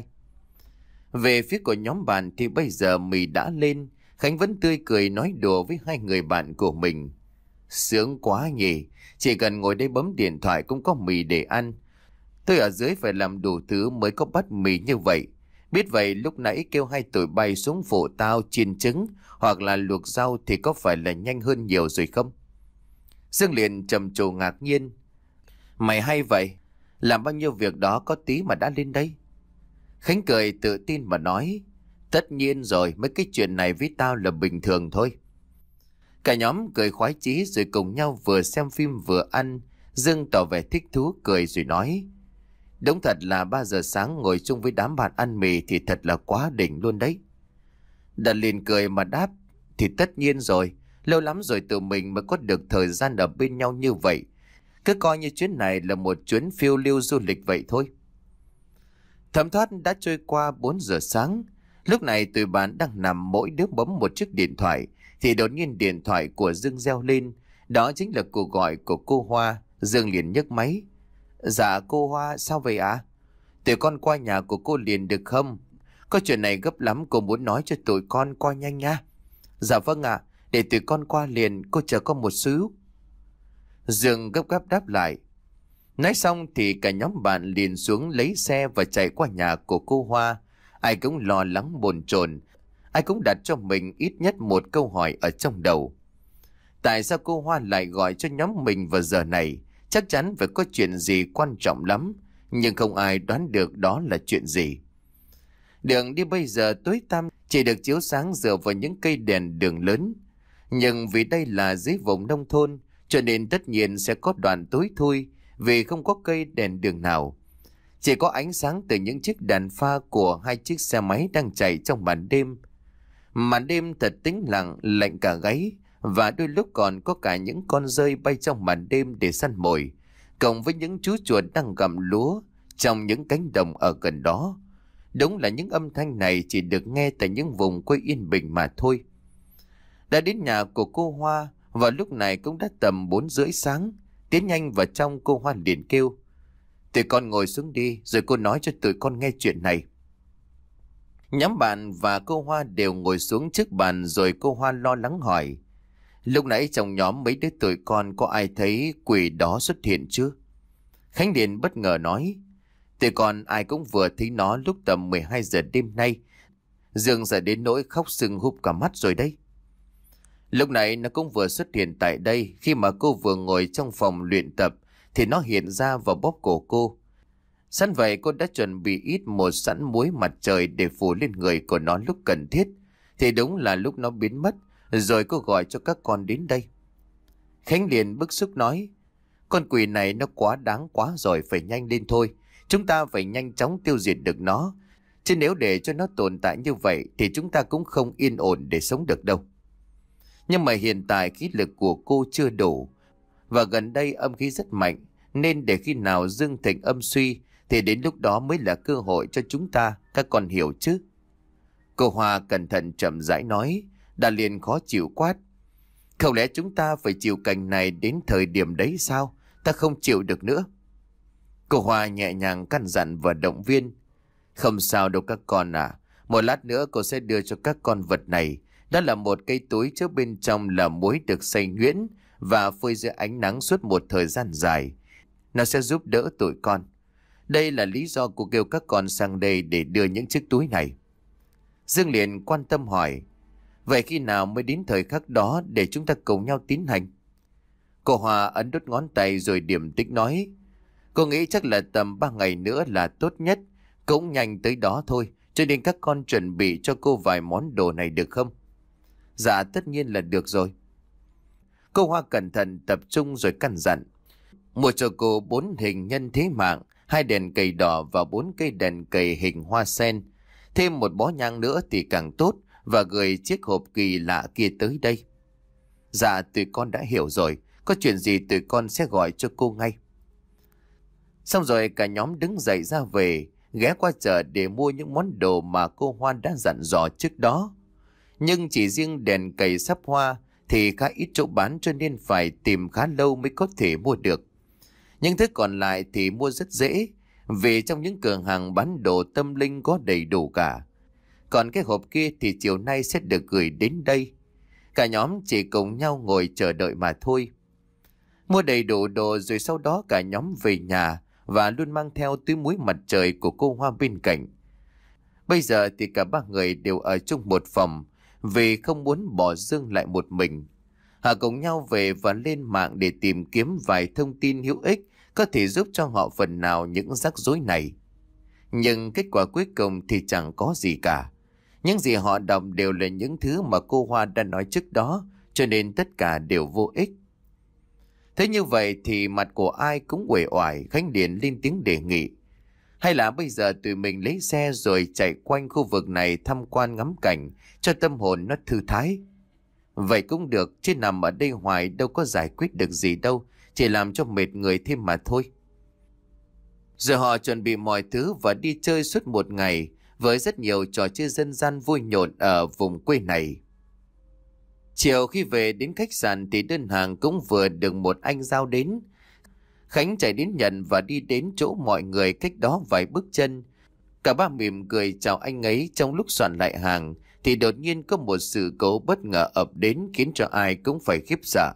S1: Về phía của nhóm bạn thì bây giờ mì đã lên. Khánh vẫn tươi cười nói đùa với hai người bạn của mình. Sướng quá nhỉ, chỉ cần ngồi đây bấm điện thoại cũng có mì để ăn. Tôi ở dưới phải làm đủ thứ mới có bát mì như vậy. Biết vậy lúc nãy kêu hai tụi bay xuống phụ tao chiên trứng hoặc là luộc rau thì có phải là nhanh hơn nhiều rồi không? Dương liền trầm trồ ngạc nhiên. Mày hay vậy, làm bao nhiêu việc đó có tí mà đã lên đây. Khánh cười tự tin mà nói, tất nhiên rồi, mấy cái chuyện này với tao là bình thường thôi. Cả nhóm cười khoái chí rồi cùng nhau vừa xem phim vừa ăn. Dương tỏ vẻ thích thú cười rồi nói, đúng thật là ba giờ sáng ngồi chung với đám bạn ăn mì thì thật là quá đỉnh luôn đấy. Đạt liền cười mà đáp, thì tất nhiên rồi, lâu lắm rồi tụi mình mới có được thời gian ở bên nhau như vậy. Cứ coi như chuyến này là một chuyến phiêu lưu du lịch vậy thôi. Thấm thoát đã trôi qua bốn giờ sáng. Lúc này tụi bạn đang nằm mỗi đứa bấm một chiếc điện thoại thì đột nhiên điện thoại của Dương reo lên. Đó chính là cuộc gọi của cô Hoa. Dương liền nhấc máy. Dạ cô Hoa, sao vậy ạ? À? Tụi con qua nhà của cô liền được không? Có chuyện này gấp lắm, cô muốn nói cho tụi con qua nhanh nha. Dạ vâng ạ, à, để tụi con qua liền, cô chờ con một xíu. Dương gấp gáp đáp lại. Nói xong thì cả nhóm bạn liền xuống lấy xe và chạy qua nhà của cô Hoa. Ai cũng lo lắng bồn chồn, ai cũng đặt cho mình ít nhất một câu hỏi ở trong đầu. Tại sao cô Hoa lại gọi cho nhóm mình vào giờ này? Chắc chắn phải có chuyện gì quan trọng lắm, nhưng không ai đoán được đó là chuyện gì. Đường đi bây giờ tối tăm, chỉ được chiếu sáng dựa vào những cây đèn đường lớn. Nhưng vì đây là dưới vùng nông thôn, cho nên tất nhiên sẽ có đoạn tối thui vì không có cây đèn đường nào. Chỉ có ánh sáng từ những chiếc đèn pha của hai chiếc xe máy đang chạy trong màn đêm. Màn đêm thật tĩnh lặng, lạnh cả gáy, và đôi lúc còn có cả những con dơi bay trong màn đêm để săn mồi, cộng với những chú chuột đang gặm lúa trong những cánh đồng ở gần đó. Đúng là những âm thanh này chỉ được nghe tại những vùng quê yên bình mà thôi. Đã đến nhà của cô Hoa, và lúc này cũng đã tầm bốn rưỡi sáng. Tiến nhanh vào trong, cô Hoa liền kêu, tụi con ngồi xuống đi, rồi cô nói cho tụi con nghe chuyện này. Nhóm bạn và cô Hoa đều ngồi xuống trước bàn, rồi cô Hoa lo lắng hỏi, lúc nãy trong nhóm mấy đứa tụi con có ai thấy quỷ đó xuất hiện chưa? Khánh liền bất ngờ nói, tụi con ai cũng vừa thấy nó lúc tầm mười hai giờ đêm nay. Dương giờ đến nỗi khóc sưng húp cả mắt rồi đấy. Lúc này nó cũng vừa xuất hiện tại đây. Khi mà cô vừa ngồi trong phòng luyện tập thì nó hiện ra và bóp cổ cô. Sẵn vậy cô đã chuẩn bị ít một sẵn muối mặt trời để phủ lên người của nó lúc cần thiết. Thì đúng là lúc nó biến mất, rồi cô gọi cho các con đến đây. Khánh liền bức xúc nói, con quỷ này nó quá đáng quá rồi, phải nhanh lên thôi. Chúng ta phải nhanh chóng tiêu diệt được nó. Chứ nếu để cho nó tồn tại như vậy thì chúng ta cũng không yên ổn để sống được đâu. Nhưng mà hiện tại khí lực của cô chưa đủ, và gần đây âm khí rất mạnh, nên để khi nào dương thịnh âm suy thì đến lúc đó mới là cơ hội cho chúng ta, các con hiểu chứ? Cô Hoa cẩn thận chậm rãi nói. Đã liền khó chịu quát, không lẽ chúng ta phải chịu cảnh này đến thời điểm đấy sao? Ta không chịu được nữa. Cô Hoa nhẹ nhàng căn dặn và động viên, không sao đâu các con à, một lát nữa cô sẽ đưa cho các con vật này. Đó là một cây túi chứa bên trong là muối được xay nhuyễn và phơi dưới ánh nắng suốt một thời gian dài. Nó sẽ giúp đỡ tụi con. Đây là lý do cô kêu các con sang đây để đưa những chiếc túi này. Dương liền quan tâm hỏi, vậy khi nào mới đến thời khắc đó để chúng ta cùng nhau tiến hành? Cô Hoa ấn đốt ngón tay rồi điềm tĩnh nói, cô nghĩ chắc là tầm ba ngày nữa là tốt nhất, cũng nhanh tới đó thôi, cho nên các con chuẩn bị cho cô vài món đồ này được không? Dạ tất nhiên là được rồi. Cô Hoa cẩn thận tập trung rồi căn dặn, mua cho cô bốn hình nhân thế mạng, hai đèn cầy đỏ và bốn cây đèn cầy hình hoa sen. Thêm một bó nhang nữa thì càng tốt, và gửi chiếc hộp kỳ lạ kia tới đây. Dạ tụi con đã hiểu rồi, có chuyện gì tụi con sẽ gọi cho cô ngay. Xong rồi cả nhóm đứng dậy ra về, ghé qua chợ để mua những món đồ mà cô Hoa đã dặn dò trước đó. Nhưng chỉ riêng đèn cầy sắp hoa thì khá ít chỗ bán, cho nên phải tìm khá lâu mới có thể mua được. Những thứ còn lại thì mua rất dễ, vì trong những cửa hàng bán đồ tâm linh có đầy đủ cả. Còn cái hộp kia thì chiều nay sẽ được gửi đến đây. Cả nhóm chỉ cùng nhau ngồi chờ đợi mà thôi. Mua đầy đủ đồ rồi sau đó cả nhóm về nhà và luôn mang theo túi muối mặt trời của cô Hoa bên cạnh. Bây giờ thì cả ba người đều ở chung một phòng vì không muốn bỏ Dương lại một mình. Họ cùng nhau về và lên mạng để tìm kiếm vài thông tin hữu ích có thể giúp cho họ phần nào những rắc rối này. Nhưng kết quả cuối cùng thì chẳng có gì cả. Những gì họ đọc đều là những thứ mà cô Hoa đã nói trước đó, cho nên tất cả đều vô ích. Thế như vậy thì mặt của ai cũng uể oải. Khánh liền lên tiếng đề nghị: hay là bây giờ tụi mình lấy xe rồi chạy quanh khu vực này tham quan ngắm cảnh, cho tâm hồn nó thư thái. Vậy cũng được, chứ nằm ở đây hoài đâu có giải quyết được gì đâu, chỉ làm cho mệt người thêm mà thôi. Rồi họ chuẩn bị mọi thứ và đi chơi suốt một ngày, với rất nhiều trò chơi dân gian vui nhộn ở vùng quê này. Chiều khi về đến khách sạn thì đơn hàng cũng vừa được một anh giao đến. Khánh chạy đến nhận và đi đến chỗ mọi người cách đó vài bước chân. Cả ba mỉm cười chào anh ấy. Trong lúc soạn lại hàng thì đột nhiên có một sự cố bất ngờ ập đến, khiến cho ai cũng phải khiếp sợ.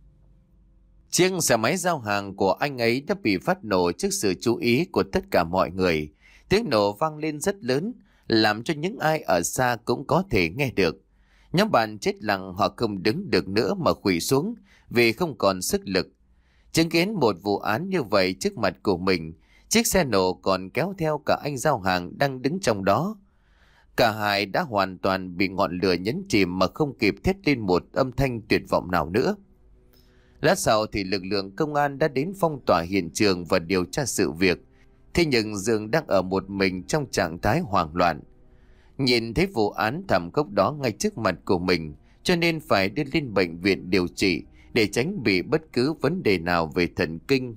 S1: Chiếc xe máy giao hàng của anh ấy đã bị phát nổ trước sự chú ý của tất cả mọi người. Tiếng nổ vang lên rất lớn, làm cho những ai ở xa cũng có thể nghe được. Nhóm bạn chết lặng, họ không đứng được nữa mà khuỵu xuống vì không còn sức lực. Chứng kiến một vụ án như vậy trước mặt của mình, chiếc xe nổ còn kéo theo cả anh giao hàng đang đứng trong đó. Cả hai đã hoàn toàn bị ngọn lửa nhấn chìm mà không kịp thét lên một âm thanh tuyệt vọng nào nữa. Lát sau thì lực lượng công an đã đến phong tỏa hiện trường và điều tra sự việc. Thế nhưng Dương đang ở một mình trong trạng thái hoảng loạn. Nhìn thấy vụ án thảm khốc đó ngay trước mặt của mình, cho nên phải đưa lên bệnh viện điều trị để tránh bị bất cứ vấn đề nào về thần kinh.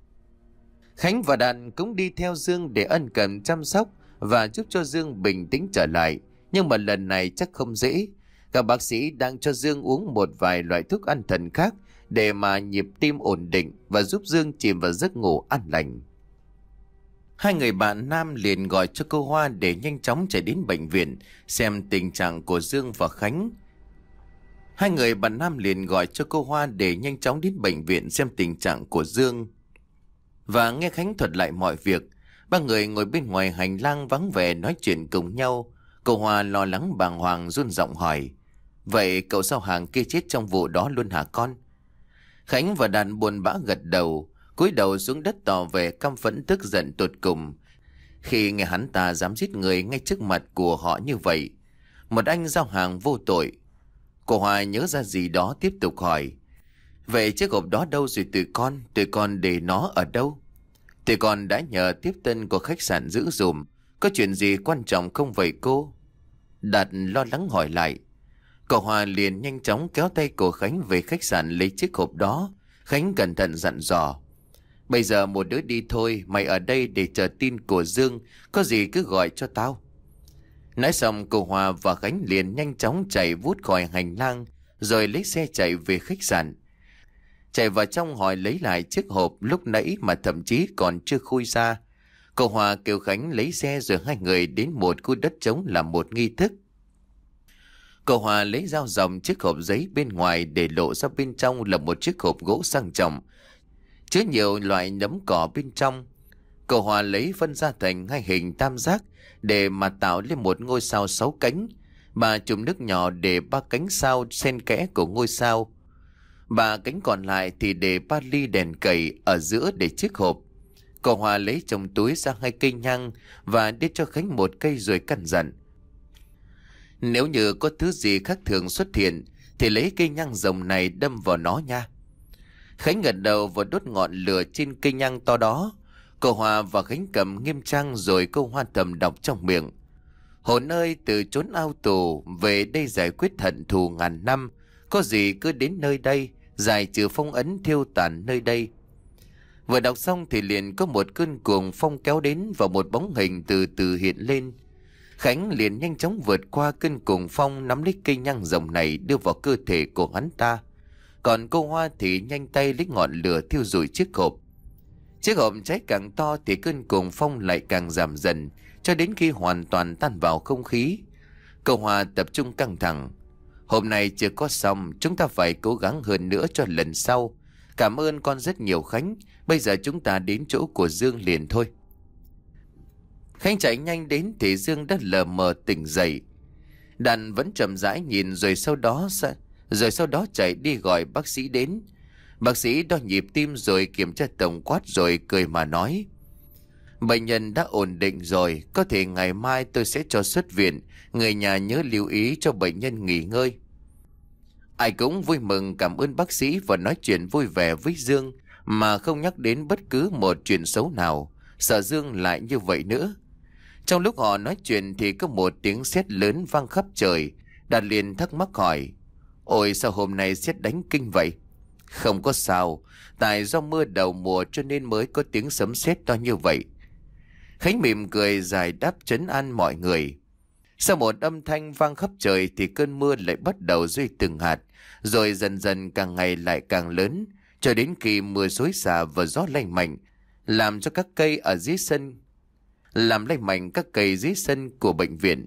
S1: Khánh và Đạt cũng đi theo Dương để ân cần chăm sóc và giúp cho Dương bình tĩnh trở lại. Nhưng mà lần này chắc không dễ. Các bác sĩ đang cho Dương uống một vài loại thuốc an thần khác để mà nhịp tim ổn định và giúp Dương chìm vào giấc ngủ an lành. Hai người bạn nam liền gọi cho cô Hoa để nhanh chóng chạy đến bệnh viện xem tình trạng của Dương và Khánh. Hai người bạn nam liền gọi cho cô Hoa để nhanh chóng đến bệnh viện xem tình trạng của Dương. Và nghe Khánh thuật lại mọi việc, ba người ngồi bên ngoài hành lang vắng vẻ nói chuyện cùng nhau. Cô Hoa lo lắng bàng hoàng run giọng hỏi: vậy cậu sao hàng kia chết trong vụ đó luôn hả con? Khánh và Đạt buồn bã gật đầu, cúi đầu xuống đất tỏ vẻ căm phẫn tức giận tột cùng khi nghe hắn ta dám giết người ngay trước mặt của họ như vậy. Một anh giao hàng vô tội. Cô Hoa nhớ ra gì đó tiếp tục hỏi: vậy chiếc hộp đó đâu rồi tụi con? Tụi con để nó ở đâu? Tụi con đã nhờ tiếp tân của khách sạn giữ dùm. Có chuyện gì quan trọng không vậy cô? Đạt lo lắng hỏi lại. Cô Hoa liền nhanh chóng kéo tay của Khánh về khách sạn lấy chiếc hộp đó. Khánh cẩn thận dặn dò: bây giờ một đứa đi thôi, mày ở đây để chờ tin của Dương, có gì cứ gọi cho tao. Nói xong cô Hoa và Khánh liền nhanh chóng chạy vút khỏi hành lang, rồi lấy xe chạy về khách sạn. Chạy vào trong hỏi lấy lại chiếc hộp lúc nãy mà thậm chí còn chưa khui ra. Cô Hoa kêu Khánh lấy xe rồi hai người đến một khu đất trống làm một nghi thức. Cô Hoa lấy dao dòng chiếc hộp giấy bên ngoài để lộ ra bên trong là một chiếc hộp gỗ sang trọng, chứa nhiều loại nấm cỏ bên trong. Cô Hoa lấy phân ra thành hai hình tam giác để mà tạo lên một ngôi sao sáu cánh. Bà chùm nước nhỏ để ba cánh sao xen kẽ của ngôi sao. Ba cánh còn lại thì để ba ly đèn cầy ở giữa để chiếc hộp. Cô Hoa lấy trong túi ra hai cây nhang và đưa cho Khánh một cây rồi căn dặn: nếu như có thứ gì khác thường xuất hiện thì lấy cây nhang rồng này đâm vào nó nha. Khánh gật đầu và đốt ngọn lửa trên cây nhang to đó. Cô Hoa và Khánh cầm nghiêm trang rồi cô Hoa thầm đọc trong miệng: hồn ơi, từ chốn ao tù về đây giải quyết hận thù ngàn năm, có gì cứ đến nơi đây, giải trừ phong ấn thiêu tàn nơi đây. Vừa đọc xong thì liền có một cơn cuồng phong kéo đến và một bóng hình từ từ hiện lên. Khánh liền nhanh chóng vượt qua cơn cuồng phong, nắm lấy cây nhang rồng này đưa vào cơ thể của hắn ta. Còn cô Hoa thì nhanh tay lấy ngọn lửa thiêu rụi chiếc hộp. Chiếc hộp cháy càng to thì cơn cuồng phong lại càng giảm dần, cho đến khi hoàn toàn tan vào không khí. Cô Hoa tập trung căng thẳng: hôm nay chưa có xong, chúng ta phải cố gắng hơn nữa cho lần sau. Cảm ơn con rất nhiều Khánh. Bây giờ chúng ta đến chỗ của Dương liền thôi. Khánh chạy nhanh đến thì Dương đã lờ mờ tỉnh dậy. Đàn vẫn chậm rãi nhìn rồi sau đó rồi sau đó chạy đi gọi bác sĩ đến. Bác sĩ đo nhịp tim rồi kiểm tra tổng quát rồi cười mà nói: Bệnh nhân đã ổn định rồi, có thể ngày mai tôi sẽ cho xuất viện. Người nhà nhớ lưu ý cho bệnh nhân nghỉ ngơi. Ai cũng vui mừng cảm ơn bác sĩ và nói chuyện vui vẻ với Dương mà không nhắc đến bất cứ một chuyện xấu nào, sợ Dương lại như vậy nữa. Trong lúc họ nói chuyện thì có một tiếng sét lớn vang khắp trời. Đạt liền thắc mắc hỏi: Ôi sao hôm nay sét đánh kinh vậy? Không có sao, tại do mưa đầu mùa cho nên mới có tiếng sấm sét to như vậy. Khánh mỉm cười giải đáp trấn an mọi người. Sau một âm thanh vang khắp trời thì cơn mưa lại bắt đầu rơi từng hạt, rồi dần dần càng ngày lại càng lớn, cho đến khi mưa xối xả và gió lạnh mạnh, làm cho các cây ở dưới sân, làm lay mạnh các cây dưới sân của bệnh viện.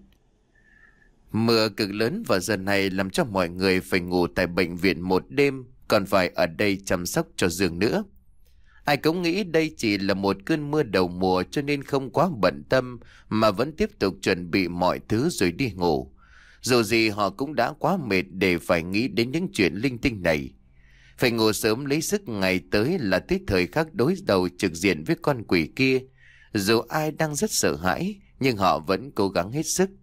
S1: Mưa cực lớn vào giờ này làm cho mọi người phải ngủ tại bệnh viện một đêm, còn phải ở đây chăm sóc cho Dương nữa. Ai cũng nghĩ đây chỉ là một cơn mưa đầu mùa cho nên không quá bận tâm mà vẫn tiếp tục chuẩn bị mọi thứ rồi đi ngủ. Dù gì họ cũng đã quá mệt để phải nghĩ đến những chuyện linh tinh này. Phải ngủ sớm lấy sức, ngày tới là tới thời khắc đối đầu trực diện với con quỷ kia. Dù ai đang rất sợ hãi nhưng họ vẫn cố gắng hết sức.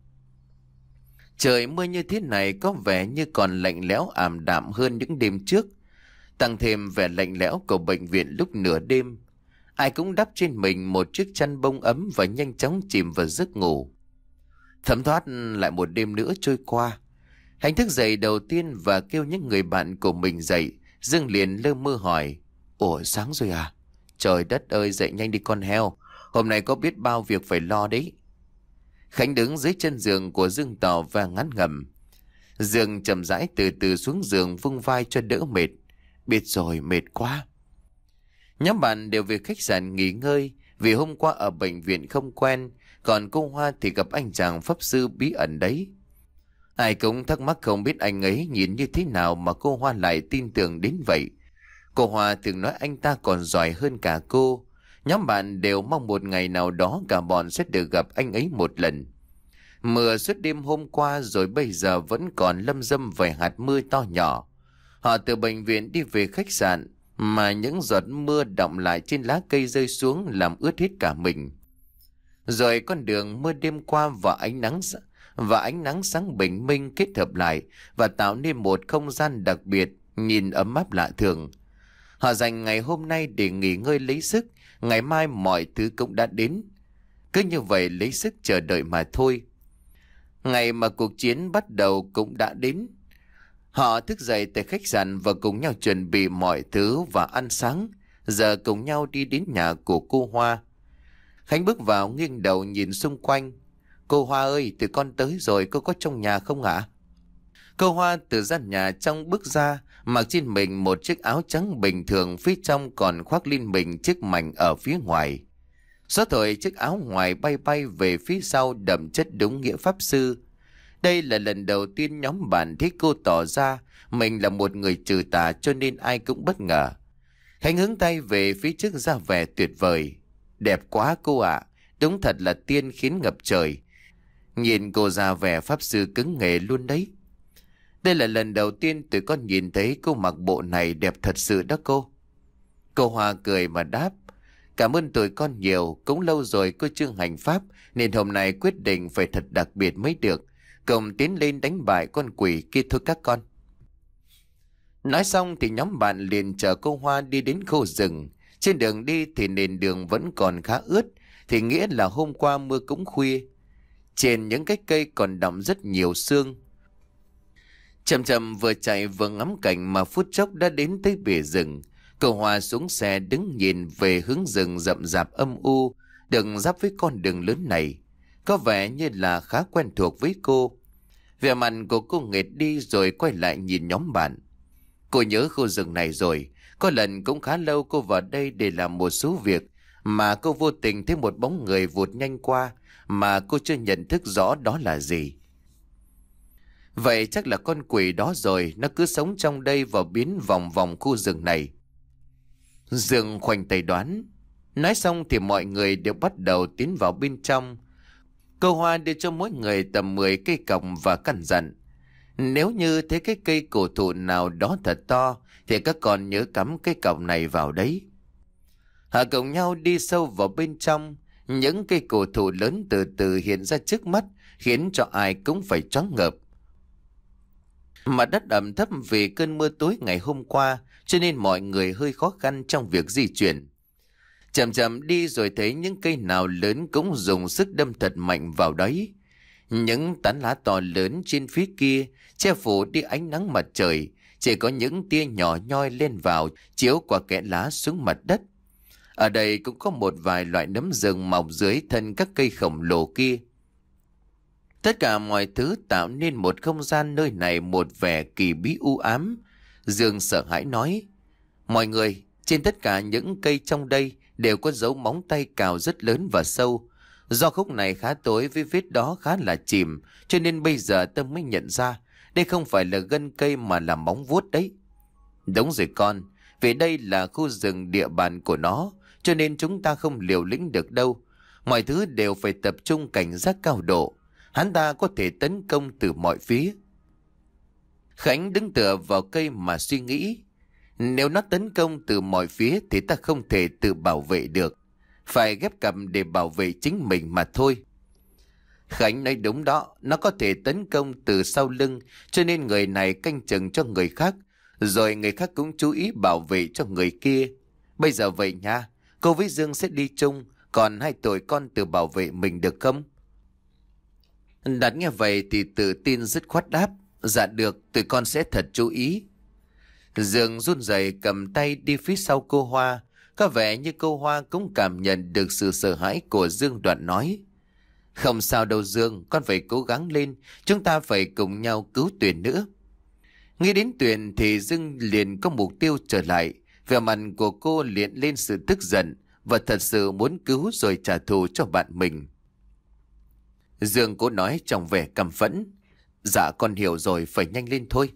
S1: Trời mưa như thế này có vẻ như còn lạnh lẽo ảm đạm hơn những đêm trước, tăng thêm vẻ lạnh lẽo của bệnh viện lúc nửa đêm. Ai cũng đắp trên mình một chiếc chăn bông ấm và nhanh chóng chìm vào giấc ngủ. Thấm thoát lại một đêm nữa trôi qua. Khánh thức dậy đầu tiên và kêu những người bạn của mình dậy. Dương liền lơ mơ hỏi: Ủa sáng rồi à? Trời đất ơi, dậy nhanh đi con heo, hôm nay có biết bao việc phải lo đấy. Khánh đứng dưới chân giường của Dương tỏ và ngán ngẩm. Dương chậm rãi từ từ xuống giường vung vai cho đỡ mệt. Biết rồi, mệt quá. Nhóm bạn đều về khách sạn nghỉ ngơi vì hôm qua ở bệnh viện không quen, còn cô Hoa thì gặp anh chàng pháp sư bí ẩn đấy. Ai cũng thắc mắc không biết anh ấy nhìn như thế nào mà cô Hoa lại tin tưởng đến vậy. Cô Hoa thường nói anh ta còn giỏi hơn cả cô. Nhóm bạn đều mong một ngày nào đó cả bọn sẽ được gặp anh ấy một lần. Mưa suốt đêm hôm qua rồi bây giờ vẫn còn lâm râm vài hạt mưa to nhỏ. Họ từ bệnh viện đi về khách sạn mà những giọt mưa đọng lại trên lá cây rơi xuống làm ướt hết cả mình. Rồi con đường mưa đêm qua và ánh nắng và ánh nắng sáng bình minh kết hợp lại và tạo nên một không gian đặc biệt nhìn ấm áp lạ thường. Họ dành ngày hôm nay để nghỉ ngơi lấy sức, ngày mai mọi thứ cũng đã đến. Cứ như vậy lấy sức chờ đợi mà thôi. Ngày mà cuộc chiến bắt đầu cũng đã đến. Họ thức dậy tại khách sạn và cùng nhau chuẩn bị mọi thứ và ăn sáng, giờ cùng nhau đi đến nhà của cô Hoa. Khánh bước vào nghiêng đầu nhìn xung quanh. Cô Hoa ơi, tụi con tới rồi, cô có trong nhà không ạ? Cô Hoa từ gian nhà trong bước ra, mặc trên mình một chiếc áo trắng bình thường, phía trong còn khoác lên mình chiếc mảnh ở phía ngoài. Gió thổi chiếc áo ngoài bay bay về phía sau đậm chất đúng nghĩa pháp sư. Đây là lần đầu tiên nhóm bạn thấy cô tỏ ra mình là một người trừ tà cho nên ai cũng bất ngờ. Khánh hướng tay về phía trước ra vẻ tuyệt vời. Đẹp quá cô ạ, đúng thật là tiên khiến ngập trời. Nhìn cô ra vẻ pháp sư cứng nghề luôn đấy. Đây là lần đầu tiên tụi con nhìn thấy cô mặc bộ này đẹp thật sự đó cô. Cô Hoa cười mà đáp: Cảm ơn tụi con nhiều, cũng lâu rồi cô chưa hành pháp nên hôm nay quyết định phải thật đặc biệt mới được. Cùng tiến lên đánh bại con quỷ kia thôi các con. Nói xong thì nhóm bạn liền chở cô Hoa đi đến khu rừng. Trên đường đi thì nền đường vẫn còn khá ướt, thì nghĩa là hôm qua mưa cũng khuya. Trên những cái cây còn đọng rất nhiều sương. Chậm chậm vừa chạy vừa ngắm cảnh mà phút chốc đã đến tới bìa rừng. Cô Hoa xuống xe đứng nhìn về hướng rừng rậm rạp âm u, đừng giáp với con đường lớn này. Có vẻ như là khá quen thuộc với cô. Vẻ mặt của cô nghệt đi rồi quay lại nhìn nhóm bạn. Cô nhớ khu rừng này rồi. Có lần cũng khá lâu cô vào đây để làm một số việc mà cô vô tình thấy một bóng người vụt nhanh qua mà cô chưa nhận thức rõ đó là gì. Vậy chắc là con quỷ đó rồi, nó cứ sống trong đây và biến vòng vòng khu rừng này. Dương khoanh tay đoán. Nói xong thì mọi người đều bắt đầu tiến vào bên trong. Cô Hoa đưa cho mỗi người tầm mười cây cọc và căn dặn: Nếu như thấy cái cây cổ thụ nào đó thật to thì các con nhớ cắm cái cọc này vào đấy. Họ cùng nhau đi sâu vào bên trong. Những cây cổ thụ lớn từ từ hiện ra trước mắt, khiến cho ai cũng phải choáng ngợp. Mặt đất ẩm thấp vì cơn mưa tối ngày hôm qua, cho nên mọi người hơi khó khăn trong việc di chuyển. Chậm chậm đi rồi thấy những cây nào lớn cũng dùng sức đâm thật mạnh vào đấy. Những tán lá to lớn trên phía kia che phủ đi ánh nắng mặt trời, chỉ có những tia nhỏ nhoi lên vào chiếu qua kẽ lá xuống mặt đất. Ở đây cũng có một vài loại nấm rừng mọc dưới thân các cây khổng lồ kia. Tất cả mọi thứ tạo nên một không gian nơi này một vẻ kỳ bí u ám. Dương sợ hãi nói: mọi người, trên tất cả những cây trong đây đều có dấu móng tay cào rất lớn và sâu. Do khúc này khá tối với vết đó khá là chìm, cho nên bây giờ Tâm mới nhận ra đây không phải là gân cây mà là móng vuốt đấy. Đúng rồi con, vì đây là khu rừng địa bàn của nó, cho nên chúng ta không liều lĩnh được đâu. Mọi thứ đều phải tập trung cảnh giác cao độ. Hắn ta có thể tấn công từ mọi phía. Khánh đứng tựa vào cây mà suy nghĩ. Nếu nó tấn công từ mọi phía thì ta không thể tự bảo vệ được. Phải ghép cặp để bảo vệ chính mình mà thôi. Khánh nói đúng đó, nó có thể tấn công từ sau lưng, cho nên người này canh chừng cho người khác, rồi người khác cũng chú ý bảo vệ cho người kia. Bây giờ vậy nha, cô với Dương sẽ đi chung, còn hai tụi con tự bảo vệ mình được không? Đạt nghe vậy thì tự tin dứt khoát đáp: dạ được, tụi con sẽ thật chú ý. Dương run rẩy cầm tay đi phía sau cô Hoa. Có vẻ như cô Hoa cũng cảm nhận được sự sợ hãi của Dương, đoạn nói: không sao đâu Dương, con phải cố gắng lên, chúng ta phải cùng nhau cứu Tuyền nữa. Nghĩ đến Tuyền thì Dương liền có mục tiêu trở lại. Vẻ mặt của cô liền lên sự tức giận và thật sự muốn cứu rồi trả thù cho bạn mình. Dương cố nói trong vẻ căm phẫn: dạ con hiểu rồi, phải nhanh lên thôi.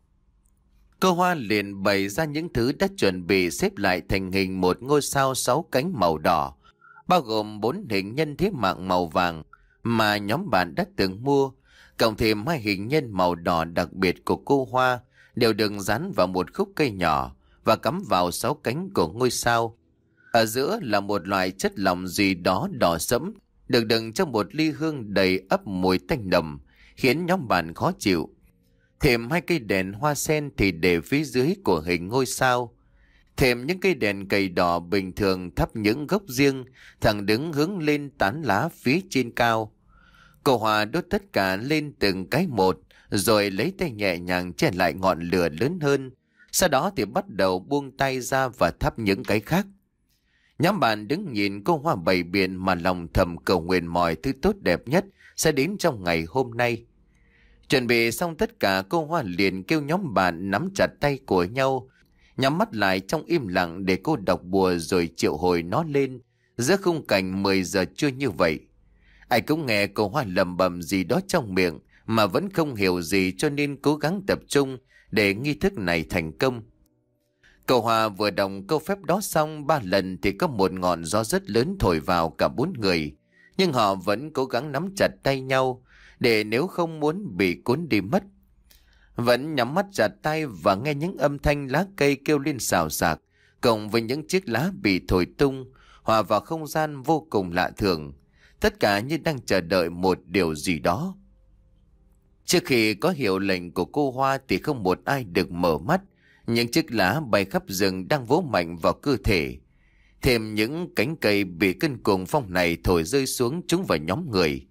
S1: Cô Hoa liền bày ra những thứ đã chuẩn bị xếp lại thành hình một ngôi sao sáu cánh màu đỏ, bao gồm bốn hình nhân thế mạng màu vàng mà nhóm bạn đã từng mua, cộng thêm hai hình nhân màu đỏ đặc biệt của cô Hoa, đều được dán vào một khúc cây nhỏ và cắm vào sáu cánh của ngôi sao. Ở giữa là một loại chất lỏng gì đó đỏ sẫm, được đựng trong một ly hương đầy ắp mùi tanh nồng, khiến nhóm bạn khó chịu. Thêm hai cây đèn hoa sen thì để phía dưới của hình ngôi sao. Thêm những cây đèn cầy đỏ bình thường thắp những gốc riêng, thẳng đứng hướng lên tán lá phía trên cao. Cô Hòa đốt tất cả lên từng cái một, rồi lấy tay nhẹ nhàng che lại ngọn lửa lớn hơn. Sau đó thì bắt đầu buông tay ra và thắp những cái khác. Nhóm bạn đứng nhìn cô Hoa bày biện mà lòng thầm cầu nguyện mọi thứ tốt đẹp nhất sẽ đến trong ngày hôm nay. Chuẩn bị xong tất cả, cô Hoa liền kêu nhóm bạn nắm chặt tay của nhau, nhắm mắt lại trong im lặng để cô đọc bùa rồi triệu hồi nó lên giữa khung cảnh mười giờ trưa như vậy. Ai cũng nghe cô Hoa lầm bầm gì đó trong miệng mà vẫn không hiểu gì, cho nên cố gắng tập trung để nghi thức này thành công. Cô Hoa vừa đọc câu phép đó xong ba lần thì có một ngọn gió rất lớn thổi vào cả bốn người, nhưng họ vẫn cố gắng nắm chặt tay nhau để nếu không muốn bị cuốn đi mất. Vẫn nhắm mắt chặt tay và nghe những âm thanh lá cây kêu lên xào xạc, cộng với những chiếc lá bị thổi tung, hòa vào không gian vô cùng lạ thường. Tất cả như đang chờ đợi một điều gì đó. Trước khi có hiệu lệnh của cô Hoa thì không một ai được mở mắt. Những chiếc lá bay khắp rừng đang vỗ mạnh vào cơ thể. Thêm những cánh cây bị cơn cuồng phong này thổi rơi xuống chúng vào nhóm người.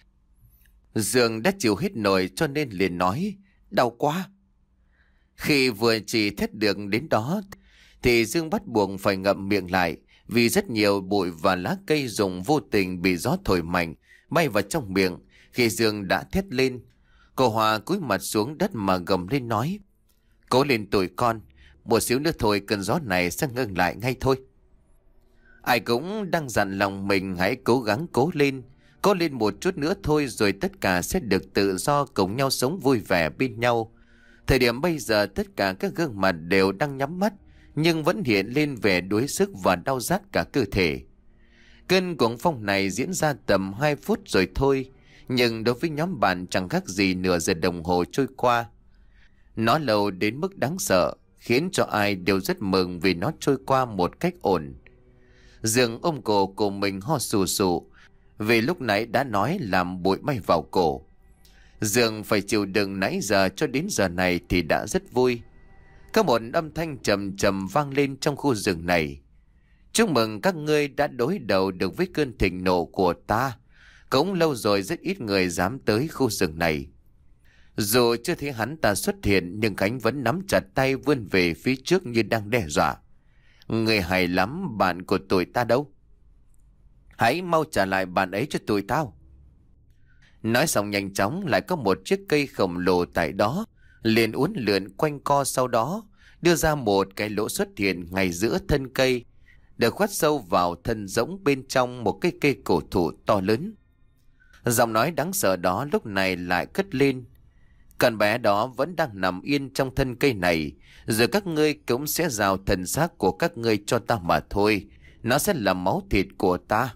S1: Dương đã chịu hết nổi cho nên liền nói: đau quá. Khi vừa chỉ thét được đến đó thì Dương bắt buộc phải ngậm miệng lại, vì rất nhiều bụi và lá cây rụng vô tình bị gió thổi mạnh bay vào trong miệng. Khi Dương đã thét lên, cô Hòa cúi mặt xuống đất mà gầm lên nói: cố lên tụi con, một xíu nữa thôi cơn gió này sẽ ngừng lại ngay thôi. Ai cũng đang dặn lòng mình hãy cố gắng cố lên, cố lên một chút nữa thôi rồi tất cả sẽ được tự do cùng nhau sống vui vẻ bên nhau. Thời điểm bây giờ tất cả các gương mặt đều đang nhắm mắt, nhưng vẫn hiện lên vẻ đuối sức và đau rát cả cơ thể. Cơn cuồng phong này diễn ra tầm hai phút rồi thôi, nhưng đối với nhóm bạn chẳng khác gì nửa giờ đồng hồ trôi qua. Nó lâu đến mức đáng sợ, khiến cho ai đều rất mừng vì nó trôi qua một cách ổn. Dương ôm cổ của mình ho sù sụ, vì lúc nãy đã nói làm bụi bay vào cổ. Dương phải chịu đựng nãy giờ cho đến giờ này thì đã rất vui. Có một âm thanh trầm trầm vang lên trong khu rừng này. Chúc mừng các ngươi đã đối đầu được với cơn thịnh nộ của ta. Cũng lâu rồi rất ít người dám tới khu rừng này. Dù chưa thấy hắn ta xuất hiện, nhưng Khánh vẫn nắm chặt tay vươn về phía trước như đang đe dọa. Người hay lắm, bạn của tụi ta đâu? Hãy mau trả lại bạn ấy cho tụi tao. Nói xong nhanh chóng lại có một chiếc cây khổng lồ tại đó liền uốn lượn quanh co, sau đó đưa ra một cái lỗ xuất hiện ngay giữa thân cây, được khoét sâu vào thân rỗng bên trong một cái cây cổ thụ to lớn. Giọng nói đáng sợ đó lúc này lại cất lên. Con bé đó vẫn đang nằm yên trong thân cây này, rồi các ngươi cũng sẽ rào thần xác của các ngươi cho ta mà thôi. Nó sẽ là máu thịt của ta.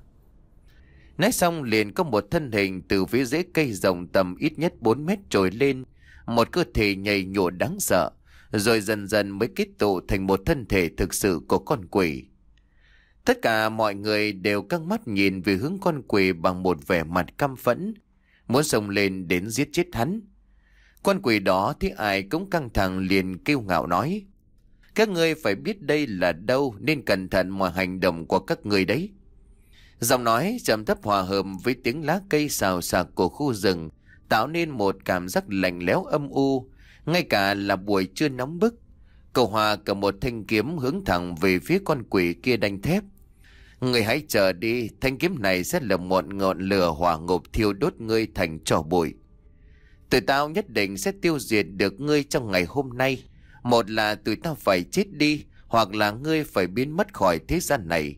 S1: Nói xong liền có một thân hình từ phía rễ cây rộng tầm ít nhất bốn mét trồi lên, một cơ thể nhầy nhụa đáng sợ, rồi dần dần mới kết tụ thành một thân thể thực sự của con quỷ. Tất cả mọi người đều căng mắt nhìn về hướng con quỷ bằng một vẻ mặt căm phẫn, muốn xông lên đến giết chết hắn. Con quỷ đó thì ai cũng căng thẳng liền kêu ngạo nói: các ngươi phải biết đây là đâu nên cẩn thận mọi hành động của các ngươi đấy. Giọng nói trầm thấp hòa hợp với tiếng lá cây xào xạc của khu rừng tạo nên một cảm giác lạnh lẽo âm u, ngay cả là buổi trưa nóng bức. Cậu Hòa cầm một thanh kiếm hướng thẳng về phía con quỷ kia đanh thép. Người hãy chờ đi, thanh kiếm này sẽ là một ngọn lửa hỏa ngục thiêu đốt ngươi thành tro bụi. Tụi tao nhất định sẽ tiêu diệt được ngươi trong ngày hôm nay. Một là tụi tao phải chết đi, hoặc là ngươi phải biến mất khỏi thế gian này.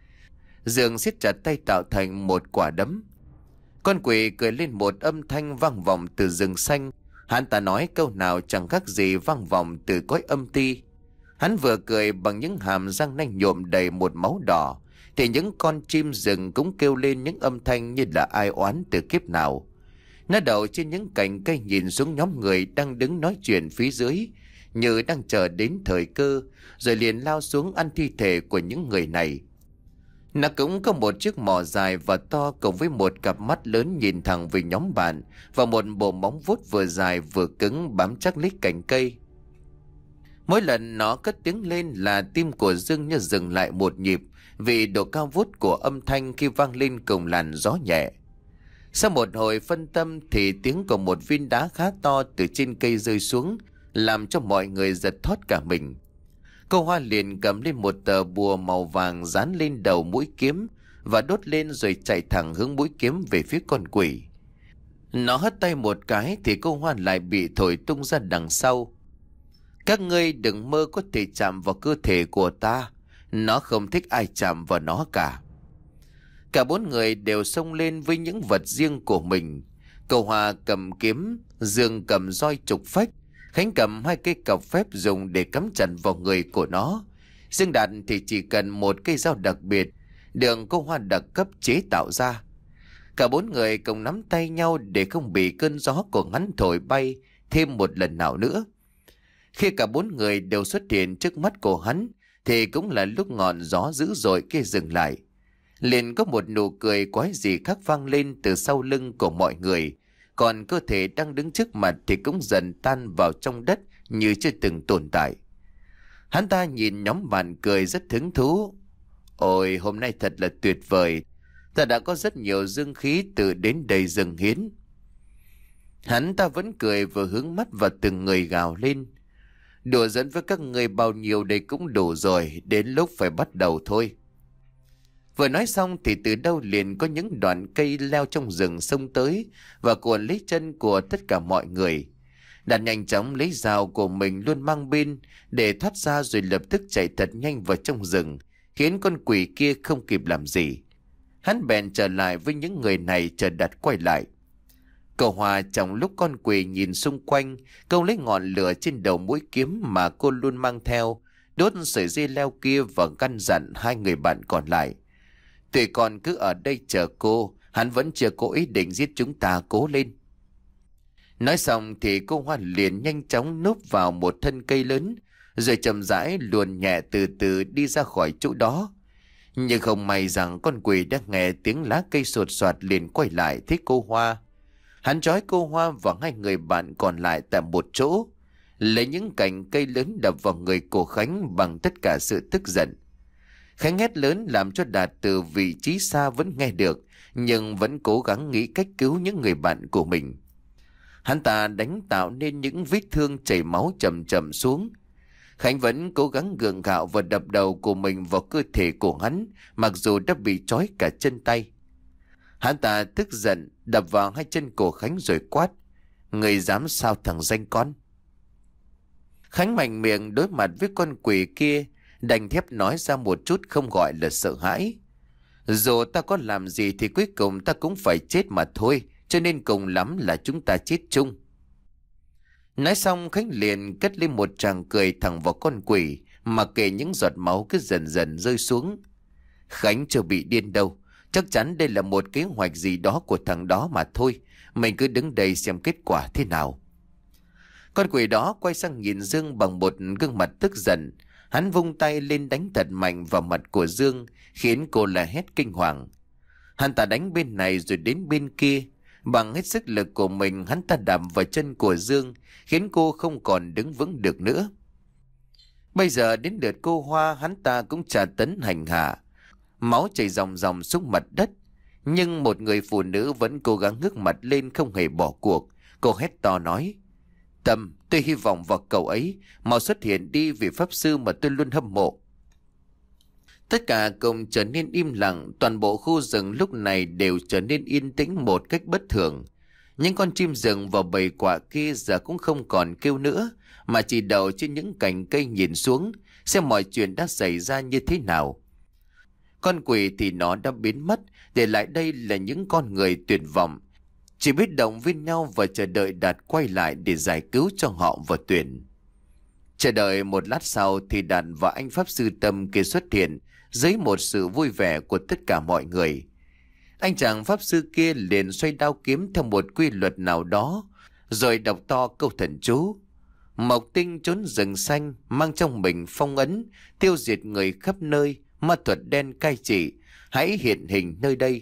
S1: Dương siết chặt tay tạo thành một quả đấm. Con quỷ cười lên một âm thanh vang vọng từ rừng xanh. Hắn ta nói câu nào chẳng khác gì vang vọng từ cõi âm ti. Hắn vừa cười bằng những hàm răng nanh nhuộm đầy một máu đỏ, thì những con chim rừng cũng kêu lên những âm thanh như là ai oán từ kiếp nào. Nó đậu trên những cành cây nhìn xuống nhóm người đang đứng nói chuyện phía dưới, như đang chờ đến thời cơ, rồi liền lao xuống ăn thi thể của những người này. Nó cũng có một chiếc mỏ dài và to cùng với một cặp mắt lớn nhìn thẳng về nhóm bạn, và một bộ móng vuốt vừa dài vừa cứng bám chắc lấy cành cây. Mỗi lần nó cất tiếng lên là tim của Dương như dừng lại một nhịp, vì độ cao vút của âm thanh khi vang lên cùng làn gió nhẹ. Sau một hồi phân tâm thì tiếng của một viên đá khá to từ trên cây rơi xuống, làm cho mọi người giật thót cả mình. Cô Hoa liền cầm lên một tờ bùa màu vàng dán lên đầu mũi kiếm và đốt lên, rồi chạy thẳng hướng mũi kiếm về phía con quỷ. Nó hất tay một cái thì cô Hoa lại bị thổi tung ra đằng sau. Các ngươi đừng mơ có thể chạm vào cơ thể của ta. Nó không thích ai chạm vào nó cả. Cả bốn người đều xông lên với những vật riêng của mình. Cô Hoa cầm kiếm, Dương cầm roi trục phách, Khánh cầm hai cây cọc phép dùng để cắm chặt vào người của nó. Dương Đạt thì chỉ cần một cây dao đặc biệt, được cô Hoa đặc cấp chế tạo ra. Cả bốn người cùng nắm tay nhau để không bị cơn gió của hắn thổi bay thêm một lần nào nữa. Khi cả bốn người đều xuất hiện trước mắt của hắn, thì cũng là lúc ngọn gió dữ dội kia dừng lại. Liền có một nụ cười quái dị khác vang lên từ sau lưng của mọi người, còn cơ thể đang đứng trước mặt thì cũng dần tan vào trong đất như chưa từng tồn tại. Hắn ta nhìn nhóm bạn cười rất hứng thú. Ôi, hôm nay thật là tuyệt vời. Ta đã có rất nhiều dương khí từ đến đây rừng hiến. Hắn ta vẫn cười vừa hướng mắt vào từng người gào lên. Đùa dẫn với các người bao nhiêu đây cũng đủ rồi, đến lúc phải bắt đầu thôi. Vừa nói xong thì từ đâu liền có những đoạn cây leo trong rừng xông tới và cuộn lấy chân của tất cả mọi người. Đạt nhanh chóng lấy dao của mình luôn mang bên để thoát ra, rồi lập tức chạy thật nhanh vào trong rừng, khiến con quỷ kia không kịp làm gì. Hắn bèn trở lại với những người này chờ Đạt quay lại. Cậu Hòa trong lúc con quỷ nhìn xung quanh, câu lấy ngọn lửa trên đầu mũi kiếm mà cô luôn mang theo, đốt sợi dây leo kia và căn dặn hai người bạn còn lại: tụi con cứ ở đây chờ cô, hắn vẫn chưa có ý định giết chúng ta, cố lên. Nói xong thì cô Hoa liền nhanh chóng núp vào một thân cây lớn, rồi chậm rãi luồn nhẹ từ từ đi ra khỏi chỗ đó. Nhưng không may rằng con quỷ đã nghe tiếng lá cây sột soạt liền quay lại thấy cô Hoa. Hắn trói cô Hoa và hai người bạn còn lại tại một chỗ, lấy những cành cây lớn đập vào người của Khánh bằng tất cả sự tức giận. Khánh hét lớn làm cho Đạt từ vị trí xa vẫn nghe được, nhưng vẫn cố gắng nghĩ cách cứu những người bạn của mình. Hắn ta đánh tạo nên những vết thương chảy máu chậm chậm xuống. Khánh vẫn cố gắng gượng gạo và đập đầu của mình vào cơ thể của hắn, mặc dù đã bị trói cả chân tay. Hắn ta tức giận đập vào hai chân của Khánh rồi quát: "Người dám sao thằng danh con?" Khánh mạnh miệng đối mặt với con quỷ kia, đành thép nói ra một chút không gọi là sợ hãi: "Dù ta có làm gì thì cuối cùng ta cũng phải chết mà thôi, cho nên cùng lắm là chúng ta chết chung." Nói xong Khánh liền cất lên một tràng cười thẳng vào con quỷ, mà kể những giọt máu cứ dần dần rơi xuống. "Khánh chưa bị điên đâu, chắc chắn đây là một kế hoạch gì đó của thằng đó mà thôi. Mình cứ đứng đây xem kết quả thế nào." Con quỷ đó quay sang nhìn Dương bằng một gương mặt tức giận. Hắn vung tay lên đánh thật mạnh vào mặt của Dương, khiến cô la hét kinh hoàng. Hắn ta đánh bên này rồi đến bên kia. Bằng hết sức lực của mình, hắn ta đạp vào chân của Dương, khiến cô không còn đứng vững được nữa. Bây giờ đến lượt cô Hoa, hắn ta cũng tra tấn hành hạ. Máu chảy ròng ròng xuống mặt đất. Nhưng một người phụ nữ vẫn cố gắng ngước mặt lên, không hề bỏ cuộc. Cô hét to nói: "Tâm, tôi hy vọng vào cậu ấy, mau xuất hiện đi vì pháp sư mà tôi luôn hâm mộ." Tất cả cùng trở nên im lặng, toàn bộ khu rừng lúc này đều trở nên yên tĩnh một cách bất thường. Những con chim rừng và bầy quạ kia giờ cũng không còn kêu nữa, mà chỉ đậu trên những cành cây nhìn xuống, xem mọi chuyện đã xảy ra như thế nào. Con quỷ thì nó đã biến mất, để lại đây là những con người tuyệt vọng, chỉ biết động viên nhau và chờ đợi Đạt quay lại để giải cứu cho họ và Tuyền. Chờ đợi một lát sau thì Đạt và anh pháp sư Tâm kia xuất hiện dưới một sự vui vẻ của tất cả mọi người. Anh chàng pháp sư kia liền xoay đao kiếm theo một quy luật nào đó, rồi đọc to câu thần chú: "Mộc tinh trốn rừng xanh, mang trong mình phong ấn, tiêu diệt người khắp nơi, ma thuật đen cai trị, hãy hiện hình nơi đây."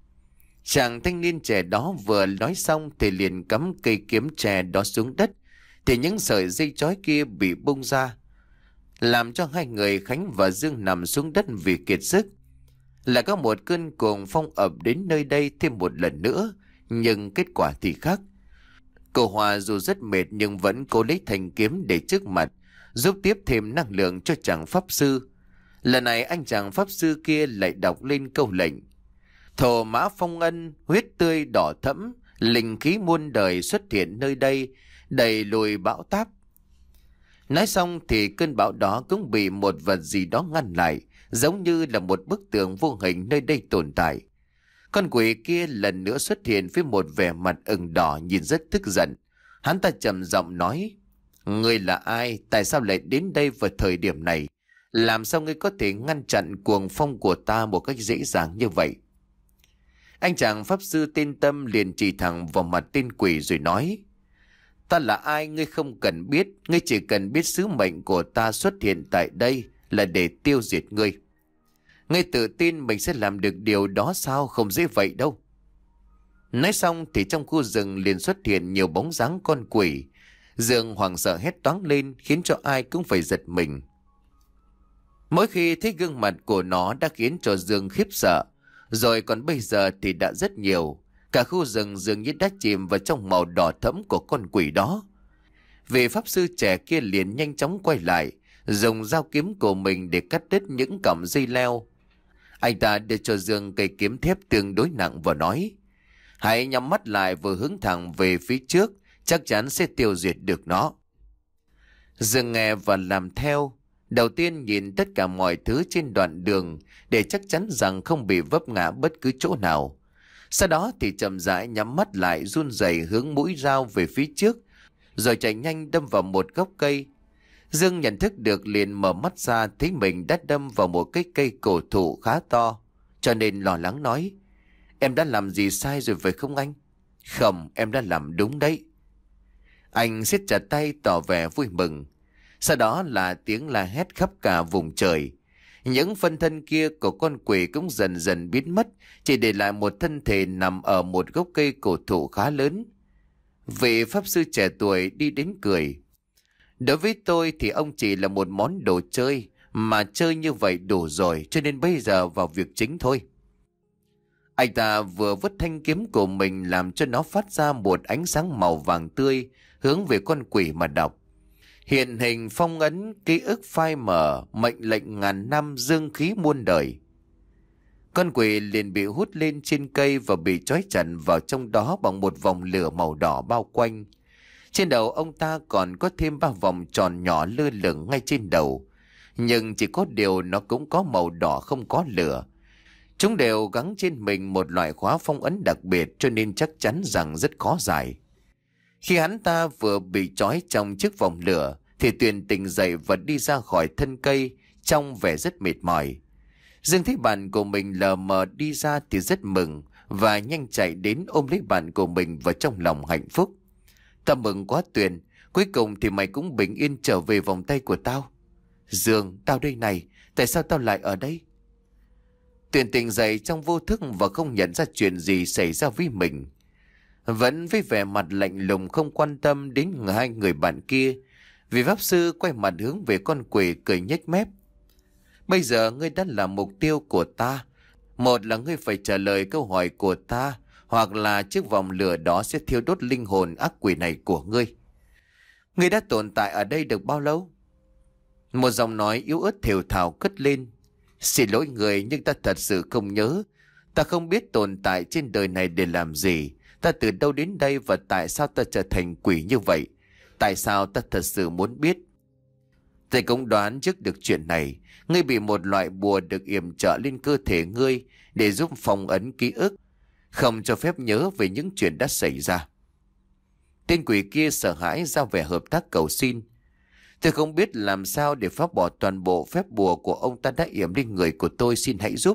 S1: Chàng thanh niên trẻ đó vừa nói xong thì liền cắm cây kiếm tre đó xuống đất, thì những sợi dây chói kia bị bung ra, làm cho hai người Khánh và Dương nằm xuống đất vì kiệt sức. Lại có một cơn cuồng phong ập đến nơi đây thêm một lần nữa, nhưng kết quả thì khác. Cô Hoa dù rất mệt nhưng vẫn cố lấy thanh kiếm để trước mặt, giúp tiếp thêm năng lượng cho chàng pháp sư. Lần này anh chàng pháp sư kia lại đọc lên câu lệnh: "Thổ mã phong ân, huyết tươi đỏ thẫm, linh khí muôn đời xuất hiện nơi đây, đẩy lùi bão táp." Nói xong thì cơn bão đó cũng bị một vật gì đó ngăn lại, giống như là một bức tường vô hình nơi đây tồn tại. Con quỷ kia lần nữa xuất hiện với một vẻ mặt ửng đỏ, nhìn rất tức giận. Hắn ta trầm giọng nói: "Ngươi là ai? Tại sao lại đến đây vào thời điểm này? Làm sao ngươi có thể ngăn chặn cuồng phong của ta một cách dễ dàng như vậy?" Anh chàng pháp sư tên Tâm liền chỉ thẳng vào mặt tên quỷ rồi nói: "Ta là ai ngươi không cần biết, ngươi chỉ cần biết sứ mệnh của ta xuất hiện tại đây là để tiêu diệt ngươi. Ngươi tự tin mình sẽ làm được điều đó sao? Không dễ vậy đâu." Nói xong thì trong khu rừng liền xuất hiện nhiều bóng dáng con quỷ. Dương hoảng sợ hét toáng lên, khiến cho ai cũng phải giật mình. Mỗi khi thấy gương mặt của nó đã khiến cho Dương khiếp sợ, rồi còn bây giờ thì đã rất nhiều. Cả khu rừng dường như đã chìm vào trong màu đỏ thẫm của con quỷ đó. Vị pháp sư trẻ kia liền nhanh chóng quay lại, dùng dao kiếm của mình để cắt đứt những cọng dây leo. Anh ta đưa cho Dương cây kiếm thép tương đối nặng và nói: "Hãy nhắm mắt lại và hướng thẳng về phía trước, chắc chắn sẽ tiêu diệt được nó." Dương nghe và làm theo. Đầu tiên nhìn tất cả mọi thứ trên đoạn đường để chắc chắn rằng không bị vấp ngã bất cứ chỗ nào. Sau đó thì chậm rãi nhắm mắt lại, run rẩy hướng mũi dao về phía trước, rồi chạy nhanh đâm vào một gốc cây. Dương nhận thức được liền mở mắt ra, thấy mình đã đâm vào một cái cây cổ thụ khá to, cho nên lo lắng nói: "Em đã làm gì sai rồi phải không anh?" "Không, em đã làm đúng đấy." Anh siết chặt tay tỏ vẻ vui mừng. Sau đó là tiếng la hét khắp cả vùng trời. Những phân thân kia của con quỷ cũng dần dần biến mất, chỉ để lại một thân thể nằm ở một gốc cây cổ thụ khá lớn. Vị pháp sư trẻ tuổi đi đến cười. Đối với tôi thì ông chỉ là một món đồ chơi, mà chơi như vậy đủ rồi, cho nên bây giờ vào việc chính thôi. Anh ta vừa vứt thanh kiếm của mình làm cho nó phát ra một ánh sáng màu vàng tươi, hướng về con quỷ mà đọc. Hiện hình phong ấn, ký ức phai mờ, mệnh lệnh ngàn năm, dương khí muôn đời. Con quỷ liền bị hút lên trên cây và bị trói chặt vào trong đó bằng một vòng lửa màu đỏ bao quanh. Trên đầu ông ta còn có thêm ba vòng tròn nhỏ lơ lửng ngay trên đầu. Nhưng chỉ có điều nó cũng có màu đỏ không có lửa. Chúng đều gắn trên mình một loại khóa phong ấn đặc biệt, cho nên chắc chắn rằng rất khó giải. Khi hắn ta vừa bị trói trong chiếc vòng lửa thì Tuyền tỉnh dậy và đi ra khỏi thân cây trong vẻ rất mệt mỏi. Dương thấy bạn của mình lờ mờ đi ra thì rất mừng và nhanh chạy đến ôm lấy bạn của mình vào trong lòng hạnh phúc. Tao mừng quá Tuyền, cuối cùng thì mày cũng bình yên trở về vòng tay của tao. Dương, tao đây này, tại sao tao lại ở đây? Tuyền tỉnh dậy trong vô thức và không nhận ra chuyện gì xảy ra với mình. Vẫn với vẻ mặt lạnh lùng không quan tâm đến hai người bạn kia, vị pháp sư quay mặt hướng về con quỷ cười nhếch mép. Bây giờ ngươi đã là mục tiêu của ta. Một là ngươi phải trả lời câu hỏi của ta, hoặc là chiếc vòng lửa đó sẽ thiêu đốt linh hồn ác quỷ này của ngươi. Ngươi đã tồn tại ở đây được bao lâu? Một giọng nói yếu ớt thều thào cất lên. Xin lỗi người, nhưng ta thật sự không nhớ. Ta không biết tồn tại trên đời này để làm gì. Ta từ đâu đến đây và tại sao ta trở thành quỷ như vậy? Tại sao ta thật sự muốn biết? Thầy cũng đoán trước được chuyện này. Ngươi bị một loại bùa được yểm trợ lên cơ thể ngươi để giúp phong ấn ký ức, không cho phép nhớ về những chuyện đã xảy ra. Tên quỷ kia sợ hãi ra vẻ hợp tác cầu xin. Tôi không biết làm sao để phá bỏ toàn bộ phép bùa của ông ta đã yểm lên người của tôi, xin hãy giúp.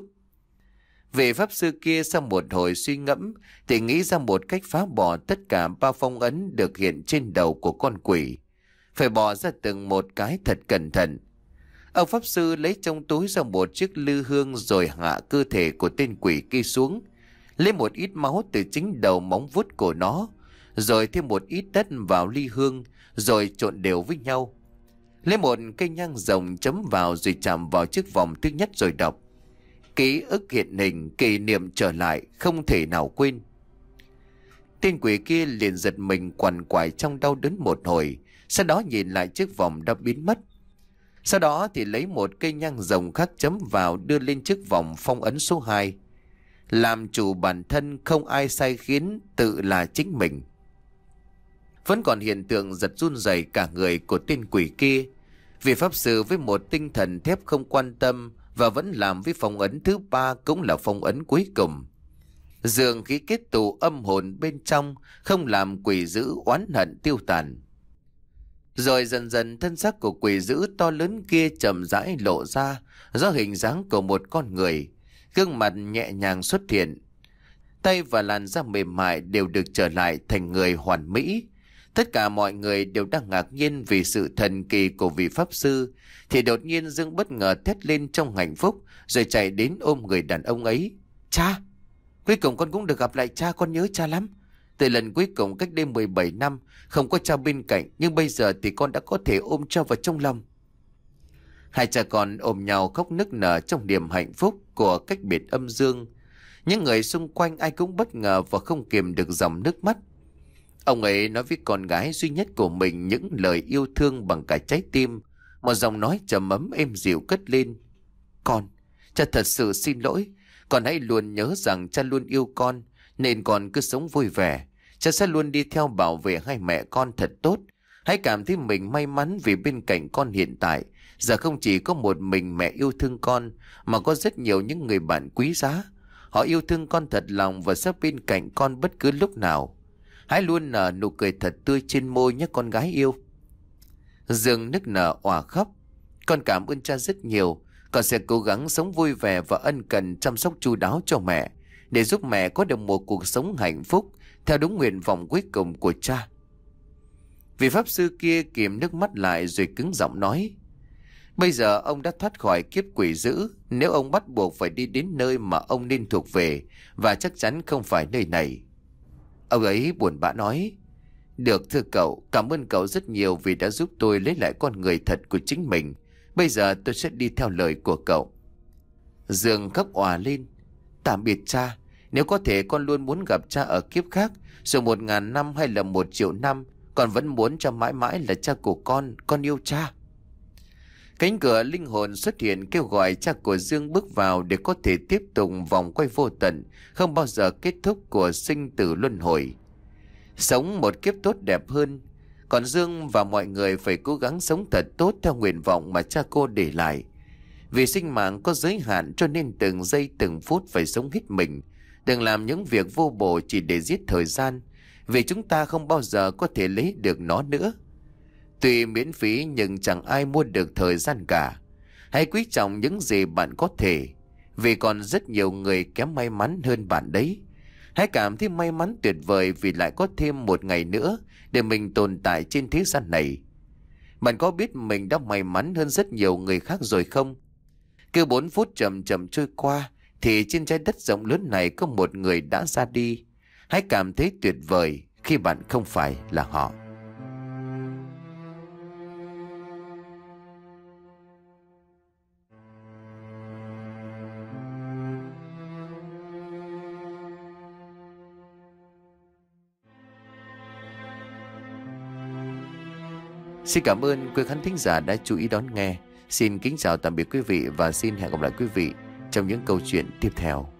S1: Vị pháp sư kia sau một hồi suy ngẫm thì nghĩ ra một cách phá bỏ tất cả ba phong ấn được hiện trên đầu của con quỷ. Phải bỏ ra từng một cái thật cẩn thận. Ông pháp sư lấy trong túi ra một chiếc lư hương rồi hạ cơ thể của tên quỷ kia xuống, lấy một ít máu từ chính đầu móng vuốt của nó, rồi thêm một ít đất vào ly hương, rồi trộn đều với nhau. Lấy một cây nhang rồng chấm vào rồi chạm vào chiếc vòng thứ nhất rồi đọc. Ký ức hiện hình, kỷ niệm trở lại, không thể nào quên. Tên quỷ kia liền giật mình quằn quại trong đau đớn một hồi, sau đó nhìn lại chiếc vòng đã biến mất. Sau đó thì lấy một cây nhang rồng khác chấm vào, đưa lên chiếc vòng phong ấn số hai. Làm chủ bản thân, không ai sai khiến, tự là chính mình. Vẫn còn hiện tượng giật run rẩy cả người của tên quỷ kia. Vị pháp sư với một tinh thần thép không quan tâm và vẫn làm với phong ấn thứ ba, cũng là phong ấn cuối cùng. Dường khí kết tụ âm hồn bên trong, không làm quỷ dữ oán hận tiêu tàn. Rồi dần dần thân xác của quỷ dữ to lớn kia chậm rãi lộ ra, do hình dáng của một con người. Gương mặt nhẹ nhàng xuất hiện, tay và làn da mềm mại đều được trở lại thành người hoàn mỹ. Tất cả mọi người đều đang ngạc nhiên vì sự thần kỳ của vị pháp sư, thì đột nhiên Dương bất ngờ thét lên trong hạnh phúc, rồi chạy đến ôm người đàn ông ấy. Cha! Cuối cùng con cũng được gặp lại cha, con nhớ cha lắm. Từ lần cuối cùng cách đây mười bảy năm, không có cha bên cạnh, nhưng bây giờ thì con đã có thể ôm cha vào trong lòng. Hai cha con ôm nhau khóc nức nở trong niềm hạnh phúc của cách biệt âm dương. Những người xung quanh ai cũng bất ngờ và không kiềm được dòng nước mắt. Ông ấy nói với con gái duy nhất của mình những lời yêu thương bằng cả trái tim. Một giọng nói trầm ấm êm dịu cất lên. Con, cha thật sự xin lỗi. Con hãy luôn nhớ rằng cha luôn yêu con, nên con cứ sống vui vẻ. Cha sẽ luôn đi theo bảo vệ hai mẹ con thật tốt. Hãy cảm thấy mình may mắn vì bên cạnh con hiện tại giờ không chỉ có một mình mẹ yêu thương con, mà có rất nhiều những người bạn quý giá. Họ yêu thương con thật lòng và sẽ bên cạnh con bất cứ lúc nào. Hãy luôn nở nụ cười thật tươi trên môi nhé con gái yêu. Dương nức nở òa khóc. Con cảm ơn cha rất nhiều. Con sẽ cố gắng sống vui vẻ và ân cần chăm sóc chu đáo cho mẹ, để giúp mẹ có được một cuộc sống hạnh phúc theo đúng nguyện vọng cuối cùng của cha. Vị pháp sư kia kìm nước mắt lại rồi cứng giọng nói. Bây giờ ông đã thoát khỏi kiếp quỷ dữ. Nếu ông bắt buộc phải đi đến nơi mà ông nên thuộc về, và chắc chắn không phải nơi này. Ông ấy buồn bã nói: Được thưa cậu, cảm ơn cậu rất nhiều vì đã giúp tôi lấy lại con người thật của chính mình. Bây giờ tôi sẽ đi theo lời của cậu. Dương khóc òa lên: Tạm biệt cha. Nếu có thể con luôn muốn gặp cha ở kiếp khác, dù một ngàn năm hay là một triệu năm, con vẫn muốn cho mãi mãi là cha của con. Con yêu cha. Cánh cửa linh hồn xuất hiện kêu gọi cha của Dương bước vào để có thể tiếp tục vòng quay vô tận, không bao giờ kết thúc của sinh tử luân hồi. Sống một kiếp tốt đẹp hơn. Còn Dương và mọi người phải cố gắng sống thật tốt theo nguyện vọng mà cha cô để lại. Vì sinh mạng có giới hạn cho nên từng giây từng phút phải sống hết mình. Đừng làm những việc vô bổ chỉ để giết thời gian, vì chúng ta không bao giờ có thể lấy được nó nữa. Tuy miễn phí nhưng chẳng ai mua được thời gian cả. Hãy quý trọng những gì bạn có thể, vì còn rất nhiều người kém may mắn hơn bạn đấy. Hãy cảm thấy may mắn tuyệt vời vì lại có thêm một ngày nữa để mình tồn tại trên thế gian này. Bạn có biết mình đã may mắn hơn rất nhiều người khác rồi không? Cứ bốn phút chậm chậm trôi qua thì trên trái đất rộng lớn này có một người đã ra đi. Hãy cảm thấy tuyệt vời khi bạn không phải là họ. Xin cảm ơn quý khán thính giả đã chú ý đón nghe. Xin kính chào tạm biệt quý vị và xin hẹn gặp lại quý vị trong những câu chuyện tiếp theo.